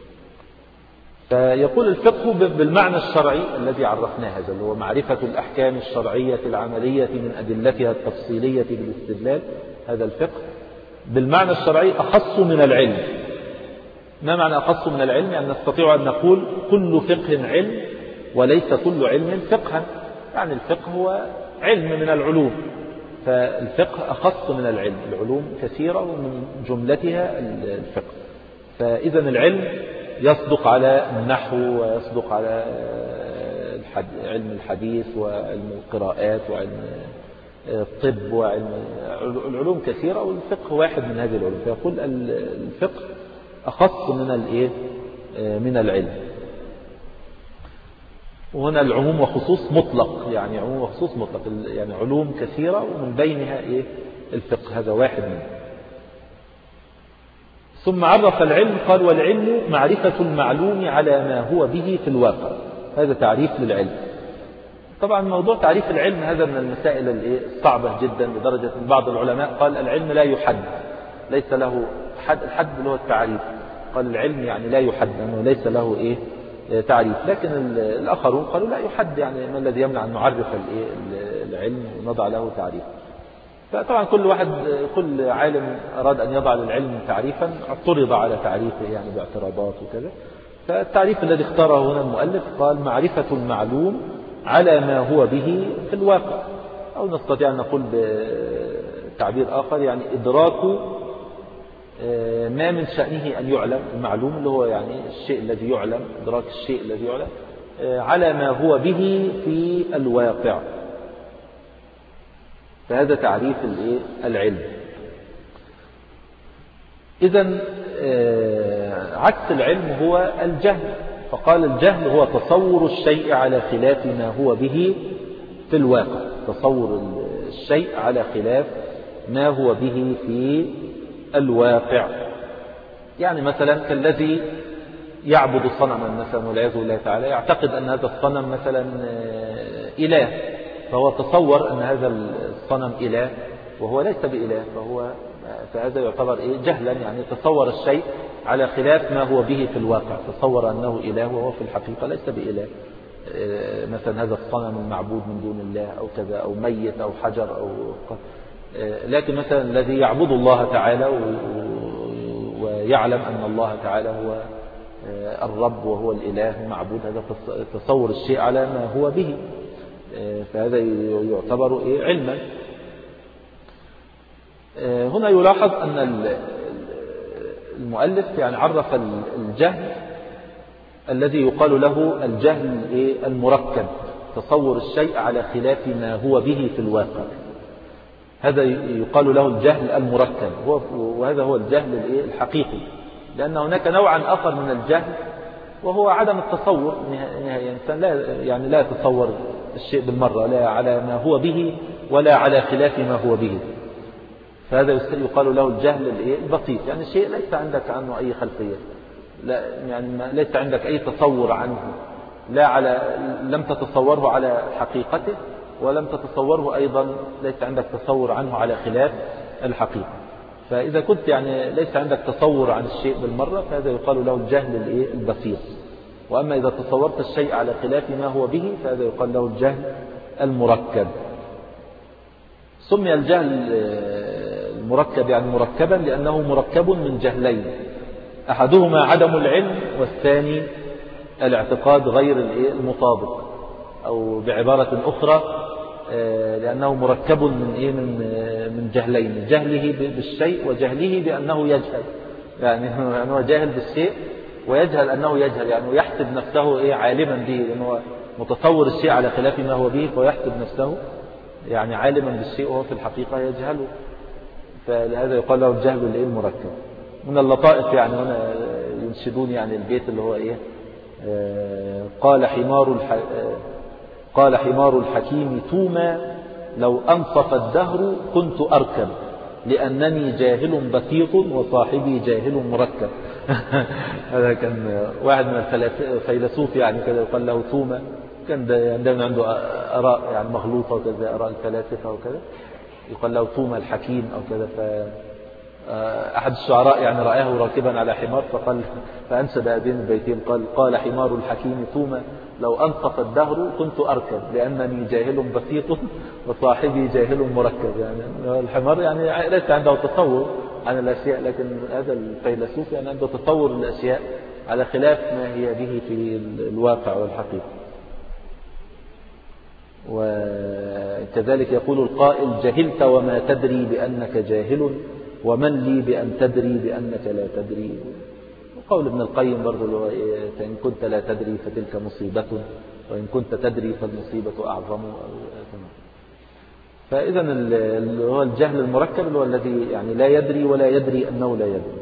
فيقول الفقه بالمعنى الشرعي الذي عرفناه هذا، اللي هو معرفة الأحكام الشرعية العملية من أدلتها التفصيلية بالاستدلال. هذا الفقه بالمعنى الشرعي أخص من العلم. ما معنى أخص من العلم؟ يعني نستطيع أن نقول كل فقه علم وليس كل علم فقها. يعني الفقه هو علم من العلوم، فالفقه أخص من العلم. العلوم كثيرة ومن جملتها الفقه. فإذا العلم يصدق على النحو ويصدق على علم الحديث وعلم القراءات وعلم الطب وعلم العلوم كثيرة، والفقه واحد من هذه العلوم. فيقول الفقه أخص من الإيه من العلم. وهنا العموم وخصوص مطلق، يعني عموم وخصوص مطلق، يعني علوم كثيرة ومن بينها إيه الفقه، هذا واحد منه. ثم عرف العلم قال والعلم معرفة المعلوم على ما هو به في الواقع. هذا تعريف للعلم. طبعا موضوع تعريف العلم هذا من المسائل الصعبة جدا، لدرجة أن بعض العلماء قال العلم لا يحد، ليس له حد. الحد اللي هو التعريف. قال العلم يعني لا يحد، لأنه ليس له إيه تعريف. لكن الآخرون قالوا لا يحد، يعني ما الذي يمنع أن نعرف العلم ونضع له تعريف. فطبعا كل واحد كل عالم أراد أن يضع للعلم تعريفا اعترض على تعريفه يعني باعتراضات وكذا. فالتعريف الذي اختاره هنا المؤلف قال معرفة المعلوم على ما هو به في الواقع، أو نستطيع أن نقول بتعبير آخر يعني إدراك ما من شأنه أن يعلم. المعلوم اللي هو يعني الشيء الذي يعلم، إدراك الشيء الذي يعلم على ما هو به في الواقع. فهذا تعريف العلم. إذن عكس العلم هو الجهل. فقال الجهل هو تصور الشيء على خلاف ما هو به في الواقع. تصور الشيء على خلاف ما هو به في الواقع. يعني مثلا كالذي يعبد صنما مثلا والعياذ بالله تعالى، يعتقد أن هذا الصنم مثلا إله، فهو تصور أن هذا الصنم إله وهو ليس بإله، فهو فهذا يعتبر إيه جهلا. يعني تصور الشيء على خلاف ما هو به في الواقع، تصور أنه إله وهو في الحقيقة ليس بإله. مثلا هذا الصنم المعبود من دون الله أو كذا، أو ميت أو حجر أو لكن مثلا الذي يعبد الله تعالى ويعلم أن الله تعالى هو الرب وهو الإله المعبود، هذا تصور الشيء على ما هو به، فهذا يعتبر إيه علما. هنا يلاحظ أن المؤلف يعني عرف الجهل الذي يقال له الجهل المركب، تصور الشيء على خلاف ما هو به في الواقع، هذا يقال له الجهل المركب، وهذا هو الجهل الحقيقي. لأن هناك نوعا آخر من الجهل وهو عدم التصور نهائيا. الإنسان لا يعني لا يتصور الشيء بالمرة، لا على ما هو به ولا على خلاف ما هو به. فهذا يقال له الجهل البسيط، يعني شيء ليس عندك عنه أي خلفية، لا يعني ليس عندك أي تصور عنه، لا على لم تتصوره على حقيقته، ولم تتصوره أيضا ليس عندك تصور عنه على خلاف الحقيقة. فإذا كنت يعني ليس عندك تصور عن الشيء بالمرة فهذا يقال له الجهل البسيط. وأما إذا تصورت الشيء على خلاف ما هو به فهذا يقال له الجهل المركب. سمي الجهل المركب يعني مركبا لأنه مركب من جهلين، أحدهما عدم العلم والثاني الاعتقاد غير المطابق، أو بعبارة أخرى لأنه مركب من إيه من من جهلين، جهله بالشيء وجهله بأنه يجهل، يعني هو جاهل بالشيء ويجهل أنه يجهل، يعني يحسب نفسه إيه عالما به، لأنه متصور الشيء على خلاف ما هو به فيحسب نفسه يعني عالما بالشيء وهو في الحقيقة يجهله. فلهذا يقال له الجهل الإيه المركب. من اللطائف يعني هنا ينشدون يعني البيت اللي هو إيه آه قال حمار الح... آه قال حمار الحكيم توما لو أنصف الدهر كنت أركب لأنني جاهل بسيط وصاحبي جاهل مركب. هذا كان واحد من الفيلسوف يعني كذا يقال له توما، كان دائما عنده آراء يعني مغلوطة وكذا، آراء الفلاسفة وكذا، يقال له توما الحكيم أو كذا. فأحد الشعراء يعني رآه راكبا على حمار فقال فأنشد هذين البيتين قال قال حمار الحكيم توما لو أنصف الدهر كنت أركب لأنني جاهل بسيط وصاحبي جاهل مركب. يعني الحمار يعني ليس عنده تصور عن الأشياء، لكن هذا الفيلسوف يعني عنده تصور الأشياء على خلاف ما هي به في الواقع والحقيقة. وكذلك يقول القائل جهلت وما تدري بأنك جاهل ومن لي بأن تدري بأنك لا تدري. وقول ابن القيم برضو فإن كنت لا تدري فتلك مصيبة وإن كنت تدري فالمصيبة أعظم. فإذا هو الجهل المركب هو الذي يعني لا يدري ولا يدري أنه لا يدري.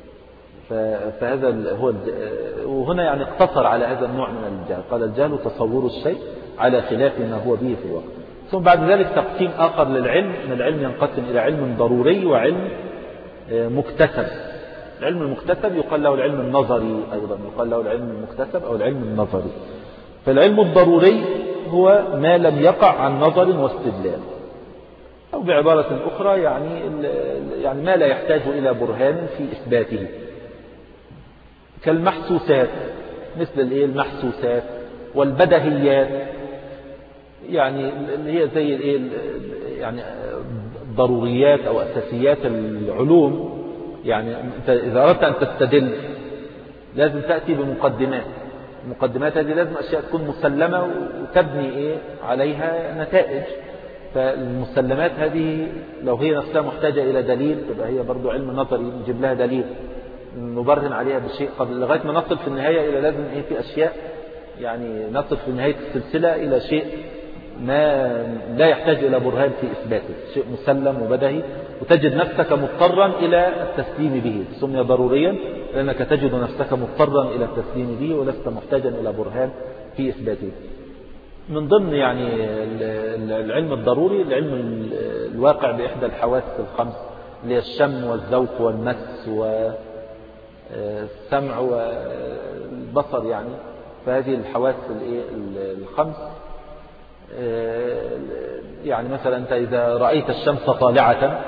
فهذا هو وهنا يعني اقتصر على هذا النوع من الجهل، قال الجهل تصور الشيء على خلاف ما هو به في الوقت. ثم بعد ذلك تقسيم آخر للعلم، أن العلم ينقسم إلى علم ضروري وعلم مكتسب. العلم المكتسب يقال له العلم النظري، أيضا يقال له العلم المكتسب أو العلم النظري. فالعلم الضروري هو ما لم يقع عن نظر واستدلال، أو بعبارة أخرى يعني يعني ما لا يحتاج إلى برهان في إثباته، كالمحسوسات مثل الإيه المحسوسات والبدهيات، يعني اللي هي زي الإيه يعني ضروريات أو أساسيات العلوم. يعني إذا أردت أن تستدل لازم تأتي بمقدمات، المقدمات هذه لازم أشياء تكون مسلمة وتبني إيه عليها نتائج. فالمسلمات هذه لو هي نفسها محتاجة إلى دليل تبقى هي برضو علم نظري، نجيب لها دليل نبرهن عليها بشيء قبل لغاية ما نصل في النهاية إلى لازم إيه في أشياء يعني نصل في نهاية السلسلة إلى شيء ما لا يحتاج إلى برهان في إثباته، شيء مسلم وبدهي وتجد نفسك مضطرا إلى التسليم به. سمي ضروريا لأنك تجد نفسك مضطرا إلى التسليم به ولست محتاجا إلى برهان في إثباته. من ضمن يعني العلم الضروري العلم الواقع بإحدى الحواس الخمس اللي هي الشم والذوق والمس والسمع والبصر. يعني فهذه الحواس الخمس يعني مثلا أنت إذا رأيت الشمس طالعة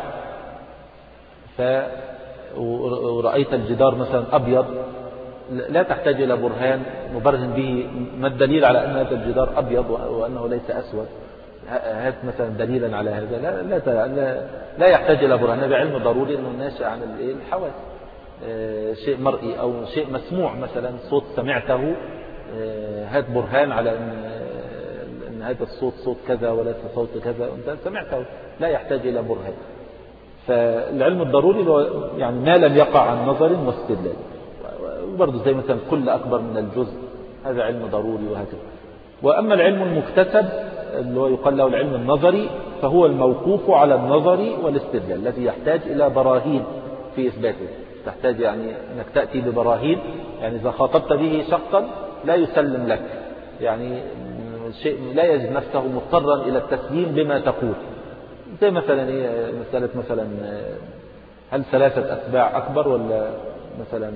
ورأيت الجدار مثلا أبيض لا تحتاج إلى برهان مبرهن به ما الدليل على أن هذا الجدار أبيض وأنه ليس أسود، هات مثلا دليلا على هذا، لا لا لا, لا يحتاج إلى برهان. هذا علم ضروري أنه ناشئ عن الحواس، شيء مرئي أو شيء مسموع، مثلا صوت سمعته هات برهان على أن أن هذا الصوت صوت كذا وليس صوت كذا، أنت سمعته لا يحتاج إلى برهان. فالعلم الضروري يعني ما لم يقع عن نظر واستدلال. وبرضه زي مثلا كل أكبر من الجزء هذا علم ضروري وهكذا. وأما العلم المكتسب اللي هو يقال له العلم النظري فهو الموقوف على النظر والاستدلال الذي يحتاج إلى براهين في إثباته. تحتاج يعني أنك تأتي ببراهين، يعني إذا خاطبت به شخصا لا يسلم لك، يعني شيء لا يجد نفسه مضطرا إلى التسليم بما تقول، زي مثلا إيه مسألة مثلا هل ثلاثة أتباع أكبر ولا مثلا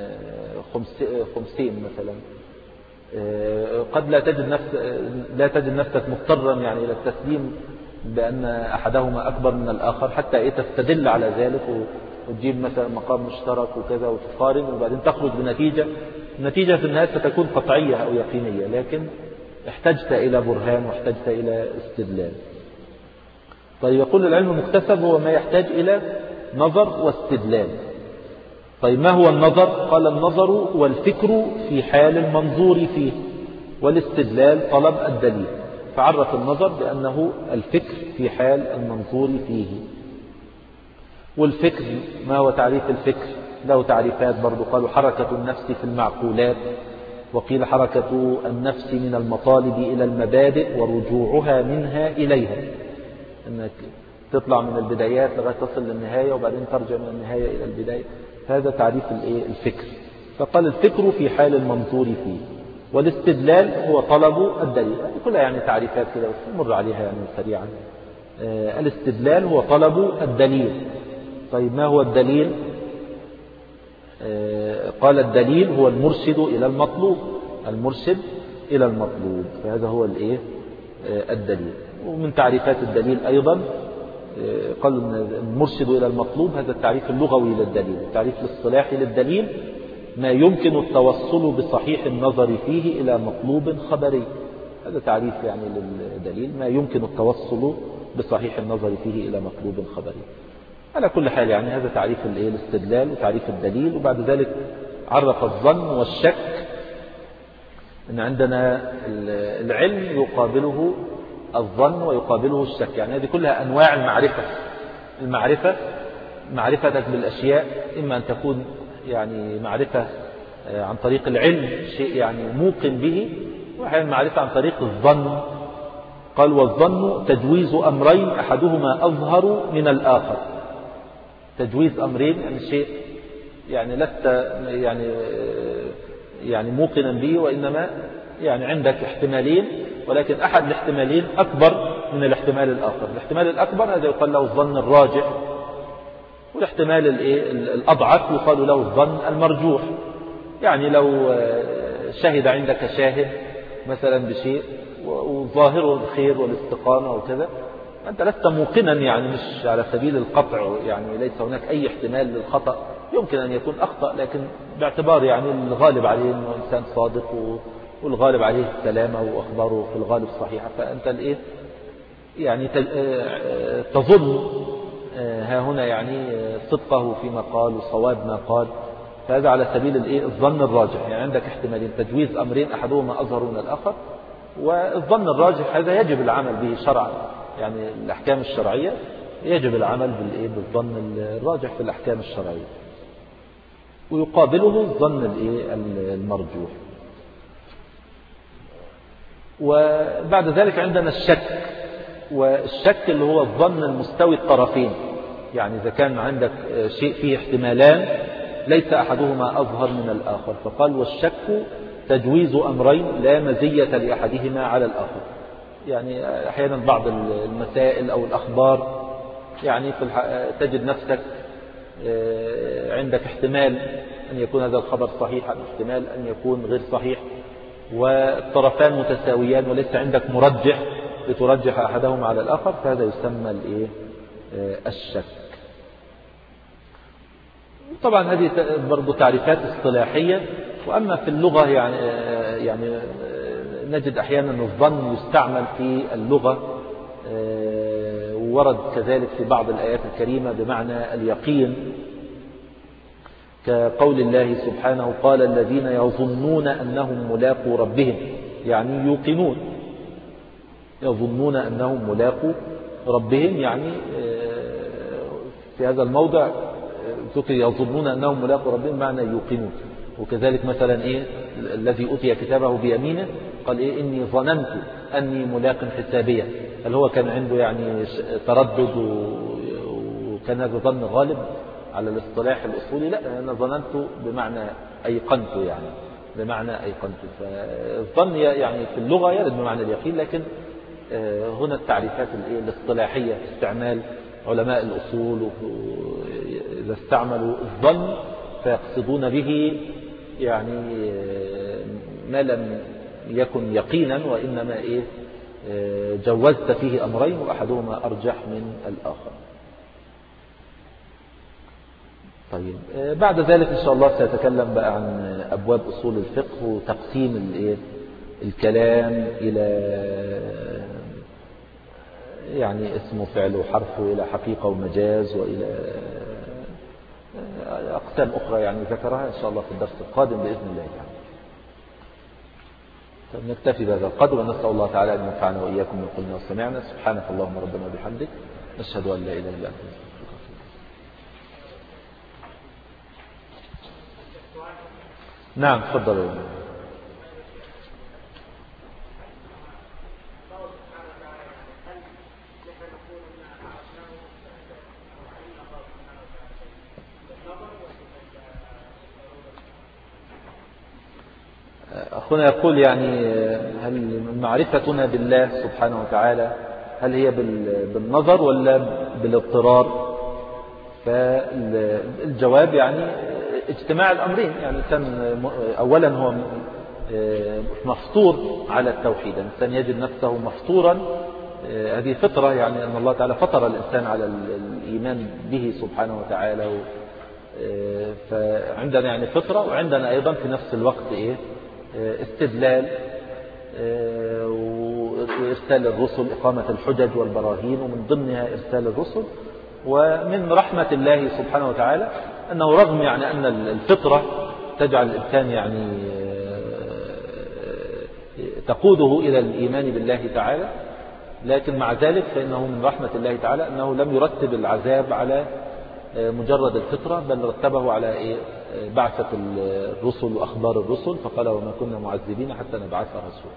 خمسين مثلا. قد لا تجد نفس لا تجد نفسك مضطرا يعني إلى التسليم بأن أحدهما أكبر من الآخر حتى إيه تستدل على ذلك وتجيب مثلا مقام مشترك وكذا وتقارن وبعدين تخرج بنتيجة. النتيجة في النهاية ستكون قطعية أو يقينية، لكن احتجت إلى برهان واحتجت إلى استدلال. طيب يقول العلم المكتسب هو ما يحتاج إلى نظر واستدلال. طيب ما هو النظر؟ قال النظر والفكر في حال المنظور فيه، والاستدلال طلب الدليل. فعرف النظر بأنه الفكر في حال المنظور فيه. والفكر ما هو تعريف الفكر؟ له تعريفات برضو، قالوا حركة النفس في المعقولات، وقيل حركة النفس من المطالب إلى المبادئ ورجوعها منها إليها، أنك تطلع من البدايات لغاية تصل للنهاية وبعدين ترجع من النهاية إلى البداية. هذا تعريف الفكر. فقال الفكر في حال المنظور فيه، والاستدلال هو طلب الدليل. كلها يعني تعريفات كده بس نمر عليها يعني سريعا. آه الاستدلال هو طلب الدليل. طيب ما هو الدليل؟ آه قال الدليل هو المرشد إلى المطلوب، المرشد إلى المطلوب. فهذا هو الايه آه الدليل. ومن تعريفات الدليل أيضا قال المرشد إلى المطلوب، هذا التعريف اللغوي للدليل. التعريف الاصطلاحي للدليل ما يمكن التوصل بصحيح النظر فيه إلى مطلوب خبري. هذا تعريف يعني للدليل، ما يمكن التوصل بصحيح النظر فيه إلى مطلوب خبري. على كل حال يعني هذا تعريف الاستدلال وتعريف الدليل. وبعد ذلك عرف الظن والشك، أن عندنا العلم يقابله الظن ويقابله الشك. يعني هذه كلها أنواع المعرفة. المعرفة معرفتك بالأشياء إما أن تكون يعني معرفة عن طريق العلم، شيء يعني موقن به، وأحيانا معرفة عن طريق الظن. قال والظن تجويز أمرين أحدهما أظهر من الآخر. تجويز أمرين يعني شيء يعني لست يعني يعني موقنا به، وإنما يعني عندك احتمالين، ولكن أحد الاحتمالين أكبر من الاحتمال الآخر. الاحتمال الأكبر هذا يقال له الظن الراجح، والاحتمال الأضعف يقال له الظن المرجوح. يعني لو شهد عندك شاهد مثلا بشيء وظاهره الخير والاستقامة وكذا، أنت لست موقنا يعني مش على سبيل القطع، يعني ليس هناك أي احتمال للخطأ. يمكن أن يكون أخطأ، لكن باعتبار يعني الغالب عليه أنه إنسان صادق والغالب عليه السلامة وأخباره في الغالب صحيحة، فأنت الإيه يعني تظن ها هنا يعني صدقه فيما قال وصواب ما قال. فهذا على سبيل الإيه الظن الراجح. يعني عندك احتمالين، تجويز أمرين أحدهما أظهر من الآخر، والظن الراجح هذا يجب العمل به شرعا. يعني الأحكام الشرعية يجب العمل بالإيه بالظن الراجح في الأحكام الشرعية، ويقابله الظن الإيه المرجوح. وبعد ذلك عندنا الشك، والشك اللي هو الظن المستوي الطرفين. يعني إذا كان عندك شيء فيه احتمالان ليس أحدهما أظهر من الآخر، فقال والشك تجويز أمرين لا مزية لأحدهما على الآخر. يعني أحيانا بعض المسائل أو الأخبار يعني في الح... تجد نفسك عندك احتمال أن يكون هذا الخبر صحيحا، احتمال أن يكون غير صحيح، والطرفان متساويان وليس عندك مرجح لترجح أحدهما على الآخر، فهذا يسمى الإيه الشك. طبعا هذه برضو تعريفات اصطلاحية. وأما في اللغة يعني يعني نجد أحيانا الظن يستعمل في اللغة، وورد كذلك في بعض الآيات الكريمة بمعنى اليقين، كقول الله سبحانه قال الذين يظنون أنهم ملاقو ربهم، يعني يوقنون، يظنون أنهم ملاقو ربهم. يعني في هذا الموضع ذكر يظنون أنهم ملاقو ربهم معنى يوقنون. وكذلك مثلا إيه الذي أوتي كتابه بيمينه قال إيه إني ظننت أني ملاق حسابيا. هل هو كان عنده يعني تردد وكان هذا ظن غالب على الاصطلاح الأصولي؟ لا، أنا ظننت بمعنى أيقنت، يعني بمعنى أيقنت. فالظن يعني في اللغة يرد بمعنى اليقين، لكن هنا التعريفات الاصطلاحية استعمال علماء الأصول إذا استعملوا الظن فيقصدون به يعني ما لم يكن يقينا، وإنما إيه جوزت فيه أمرين وأحدهما أرجح من الآخر. طيب بعد ذلك إن شاء الله سيتكلم بقى عن أبواب أصول الفقه وتقسيم الإيه الكلام إلى يعني اسم وفعل وحرف وإلى حقيقة ومجاز وإلى أقسام أخرى يعني ذكرها إن شاء الله في الدرس القادم بإذن الله تعالى. طيب نكتفي بهذا القدر ونسأل الله تعالى أن ينفعنا وإياكم من قلنا وسمعنا. سبحانك اللهم ربنا وبحمدك نشهد أن لا إله إلا أنت. نعم تفضل. أخونا يقول يعني هل معرفتنا بالله سبحانه وتعالى هل هي بالنظر ولا بالاضطرار؟ فالجواب يعني اجتماع الأمرين. يعني كان أولا هو مفطور على التوحيد، الإنسان يجد نفسه مفطورا، هذه فطرة يعني أن الله تعالى فطر الإنسان على الإيمان به سبحانه وتعالى. فعندنا يعني فطرة، وعندنا أيضا في نفس الوقت إيه استدلال وإرسال الرسل، إقامة الحجج والبراهين، ومن ضمنها إرسال الرسل. ومن رحمة الله سبحانه وتعالى أنه رغم يعني أن الفطرة تجعل الإنسان يعني تقوده إلى الإيمان بالله تعالى، لكن مع ذلك فإنه من رحمة الله تعالى أنه لم يرتب العذاب على مجرد الفطرة، بل رتبه على إيه بعثة الرسل وأخبار الرسل، فقال وما كنا معذبين حتى نبعث رسول.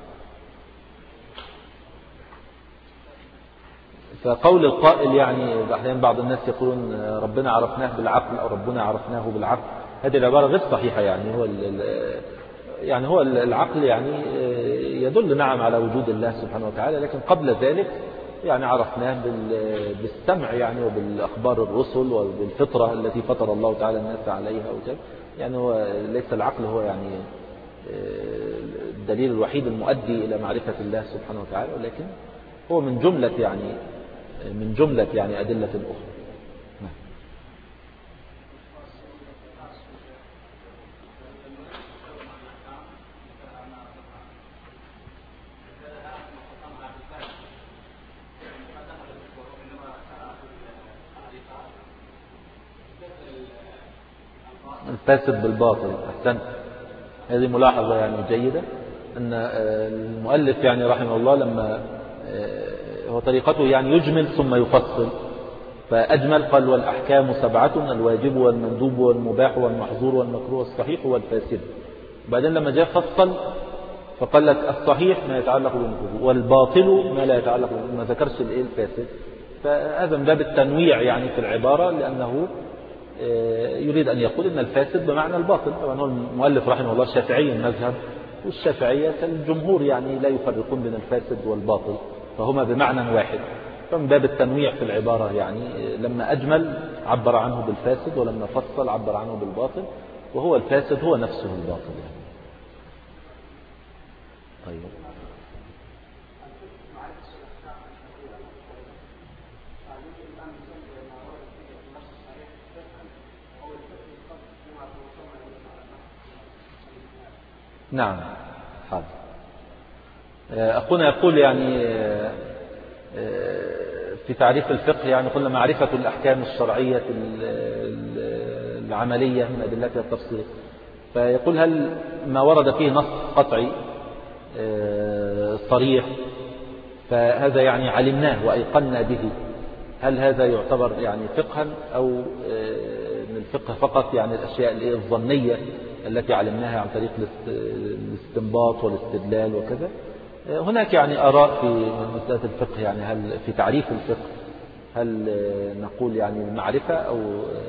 فقول القائل يعني أحيانا بعض الناس يقولون ربنا عرفناه بالعقل أو ربنا عرفناه بالعقل، هذه العبارة غير صحيحة. يعني هو يعني هو العقل يعني يدل نعم على وجود الله سبحانه وتعالى، لكن قبل ذلك يعني عرفناه بالسمع يعني وبالأخبار الرسل وبالفطرة التي فطر الله تعالى الناس عليها وكذا. يعني هو ليس العقل هو يعني الدليل الوحيد المؤدي إلى معرفة الله سبحانه وتعالى، ولكن هو من جملة يعني من جملة يعني أدلة أخرى. الفاسد بالباطل، أحسنت. هذه ملاحظة يعني جيدة أن المؤلف يعني رحمه الله لما هو طريقته يعني يجمل ثم يفصل، فأجمل قال والأحكام سبعة: الواجب والمندوب والمباح والمحظور والمكروه والصحيح والفاسد. وبعدين لما جاء فصل فقال لك الصحيح ما يتعلق بالمكروه والباطل ما لا يتعلق بالمكروه، ما ذكرش الايه الفاسد. فهذا من باب التنويع يعني في العبارة، لأنه يريد أن يقول إن الفاسد بمعنى الباطل. طبعا هو المؤلف رحمه الله شافعي المذهب، والشافعية كالجمهور يعني لا يفرقون بين الفاسد والباطل، فهما بمعنى واحد. فمن باب التنويع في العبارة يعني لما أجمل عبر عنه بالفاسد، ولما فصل عبر عنه بالباطل، وهو الفاسد هو نفسه الباطل يعني. طيب نعم حاضر. أخونا يقول يعني في تعريف الفقه يعني قلنا معرفة الأحكام الشرعية العملية من أدلتها التفصيل. فيقول هل ما ورد فيه نص قطعي صريح فهذا يعني علمناه وأيقنا به، هل هذا يعتبر يعني فقها أو من الفقه فقط يعني الأشياء الظنية التي علمناها عن طريق الاستنباط والاستدلال وكذا؟ هناك يعني آراء في مسألة الفقه، يعني هل في تعريف الفقه هل نقول يعني المعرفة أو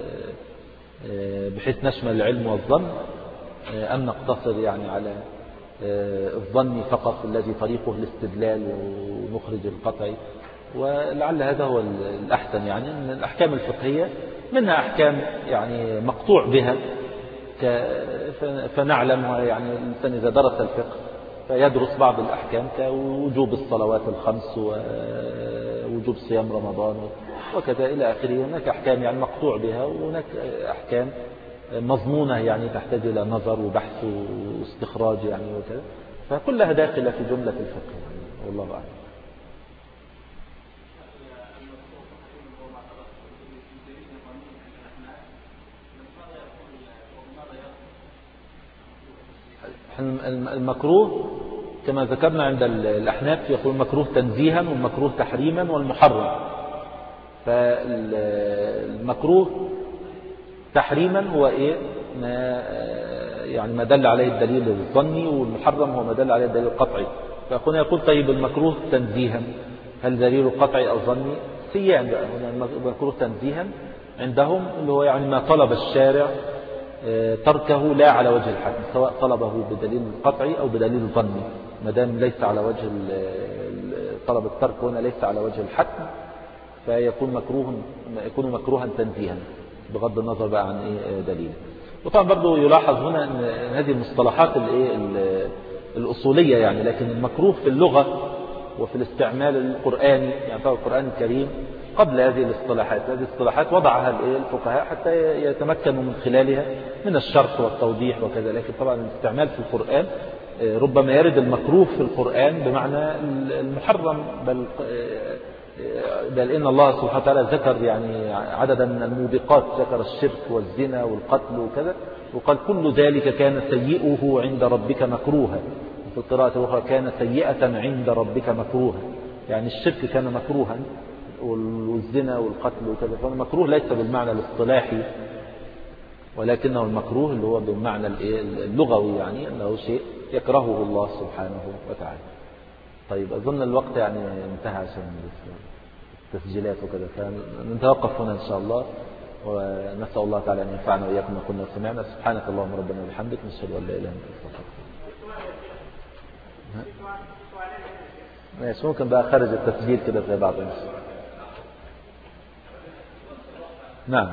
بحيث نشمل العلم والظن، أم نقتصر يعني على الظني فقط الذي طريقه الاستدلال ونخرج القطعي. ولعل هذا هو الأحسن، يعني أن الأحكام الفقهية منها أحكام يعني مقطوع بها، فنعلم يعني الإنسان إذا درس الفقه فيدرس بعض الأحكام كوجوب الصلوات الخمس ووجوب صيام رمضان وكذا إلى آخره. هناك أحكام يعني مقطوع بها، وهناك أحكام مضمونة يعني تحتاج إلى نظر وبحث واستخراج يعني وكذا، فكلها داخلة في جملة الفقه يعني، والله أعلم. المكروه كما ذكرنا عند الأحناف يقول المكروه تنزيها والمكروه تحريما والمحرم. فالمكروه تحريما هو إيه؟ ما يعني ما دل عليه الدليل الظني، والمحرم هو ما دل عليه الدليل القطعي. فأخونا يقول طيب المكروه تنزيها هل دليل قطعي أو ظني؟ سيان بقى هنا المكروه تنزيها عندهم اللي هو يعني ما طلب الشارع تركه لا على وجه الحتم، سواء طلبه بدليل قطعي أو بدليل ظني، ما دام ليس على وجه طلب الترك هنا ليس على وجه الحتم فيكون مكروه يكون مكروها تنزيها بغض النظر بقى عن ايه دليل. وطبعا برضو يلاحظ هنا ان هذه المصطلحات الايه الاصوليه يعني، لكن المكروه في اللغه وفي الاستعمال القراني يعني طبعا القران الكريم قبل هذه الاصطلاحات. هذه الاصطلاحات وضعها الايه الفقهاء حتى يتمكنوا من خلالها من الشرح والتوضيح وكذا، لكن طبعا الاستعمال في القران ربما يرد المكروه في القران بمعنى المحرم، بل بل إن الله سبحانه وتعالى ذكر يعني عددا من الموبقات، ذكر الشرك والزنا والقتل وكذا، وقال كل ذلك كان سيئه عند ربك مكروها. في القراءة الأخرى كان سيئة عند ربك مكروها، يعني الشرك كان مكروها والزنا والقتل وكذا. فالمكروه ليس بالمعنى الاصطلاحي ولكنه المكروه اللي هو بالمعنى اللغوي، يعني أنه شيء يكرهه الله سبحانه وتعالى. طيب أظن الوقت يعني انتهى عشان التسجيلات وكذا، فنتوقف هنا إن شاء الله، ونسأل الله تعالى أن ينفعنا وإياكم ما كنا سمعنا. سبحانك اللهم ربنا وبحمدك نشهد أن لا إله إلا أنت نستغفرك. ماشي، ممكن بقى خارج التسجيل كده زي بعض الناس. نعم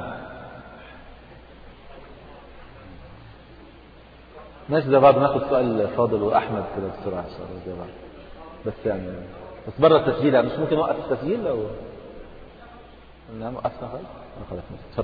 ماشي، زي بعض ناخد سؤال فاضل وأحمد كده بسرعة إن شاء الله زي بعض، بس يعني بس بره التسجيل يعني مش ممكن نوقف التسجيل لو نعم وقفنا خلاص خلاص اتفضل.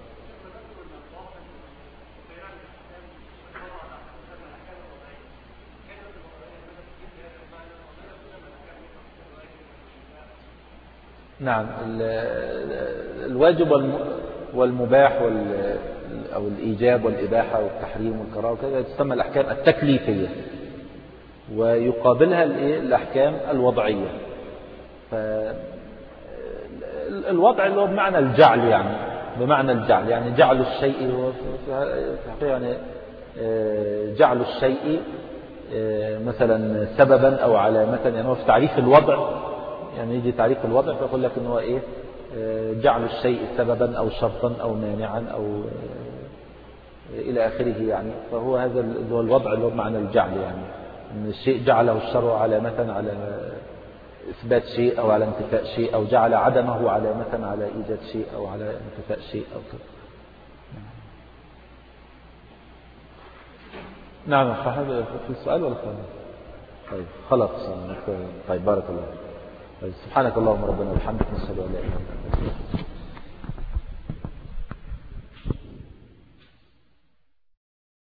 نعم الواجب والمباح أو الإيجاب والإباحة والتحريم والكراهة وكذا تسمى الأحكام التكليفية، ويقابلها الأحكام الوضعية. فالوضع اللي هو بمعنى الجعل، يعني بمعنى الجعل يعني جعل الشيء هو يعني جعل الشيء مثلا سببا أو علامة، يعني هو في تعريف الوضع، يعني يجي تعريف الوضع فيقول لك إن هو إيه جعل الشيء سببا أو شرطا أو مانعا أو إلى آخره يعني. فهو هذا اللي هو الوضع اللي هو بمعنى الجعل، يعني إن الشيء جعله الشرع علامة على إثبات شيء أو على انتفاء شيء، أو جعل عدمه علامة على إيجاد شيء أو على انتفاء شيء أو كذا. نعم فهذا في السؤال ولا خلاص؟ طيب خلاص طيب بارك الله. طيب سبحانك اللهم ربنا وبحمدك نشهد أن لا إله إلا أنت.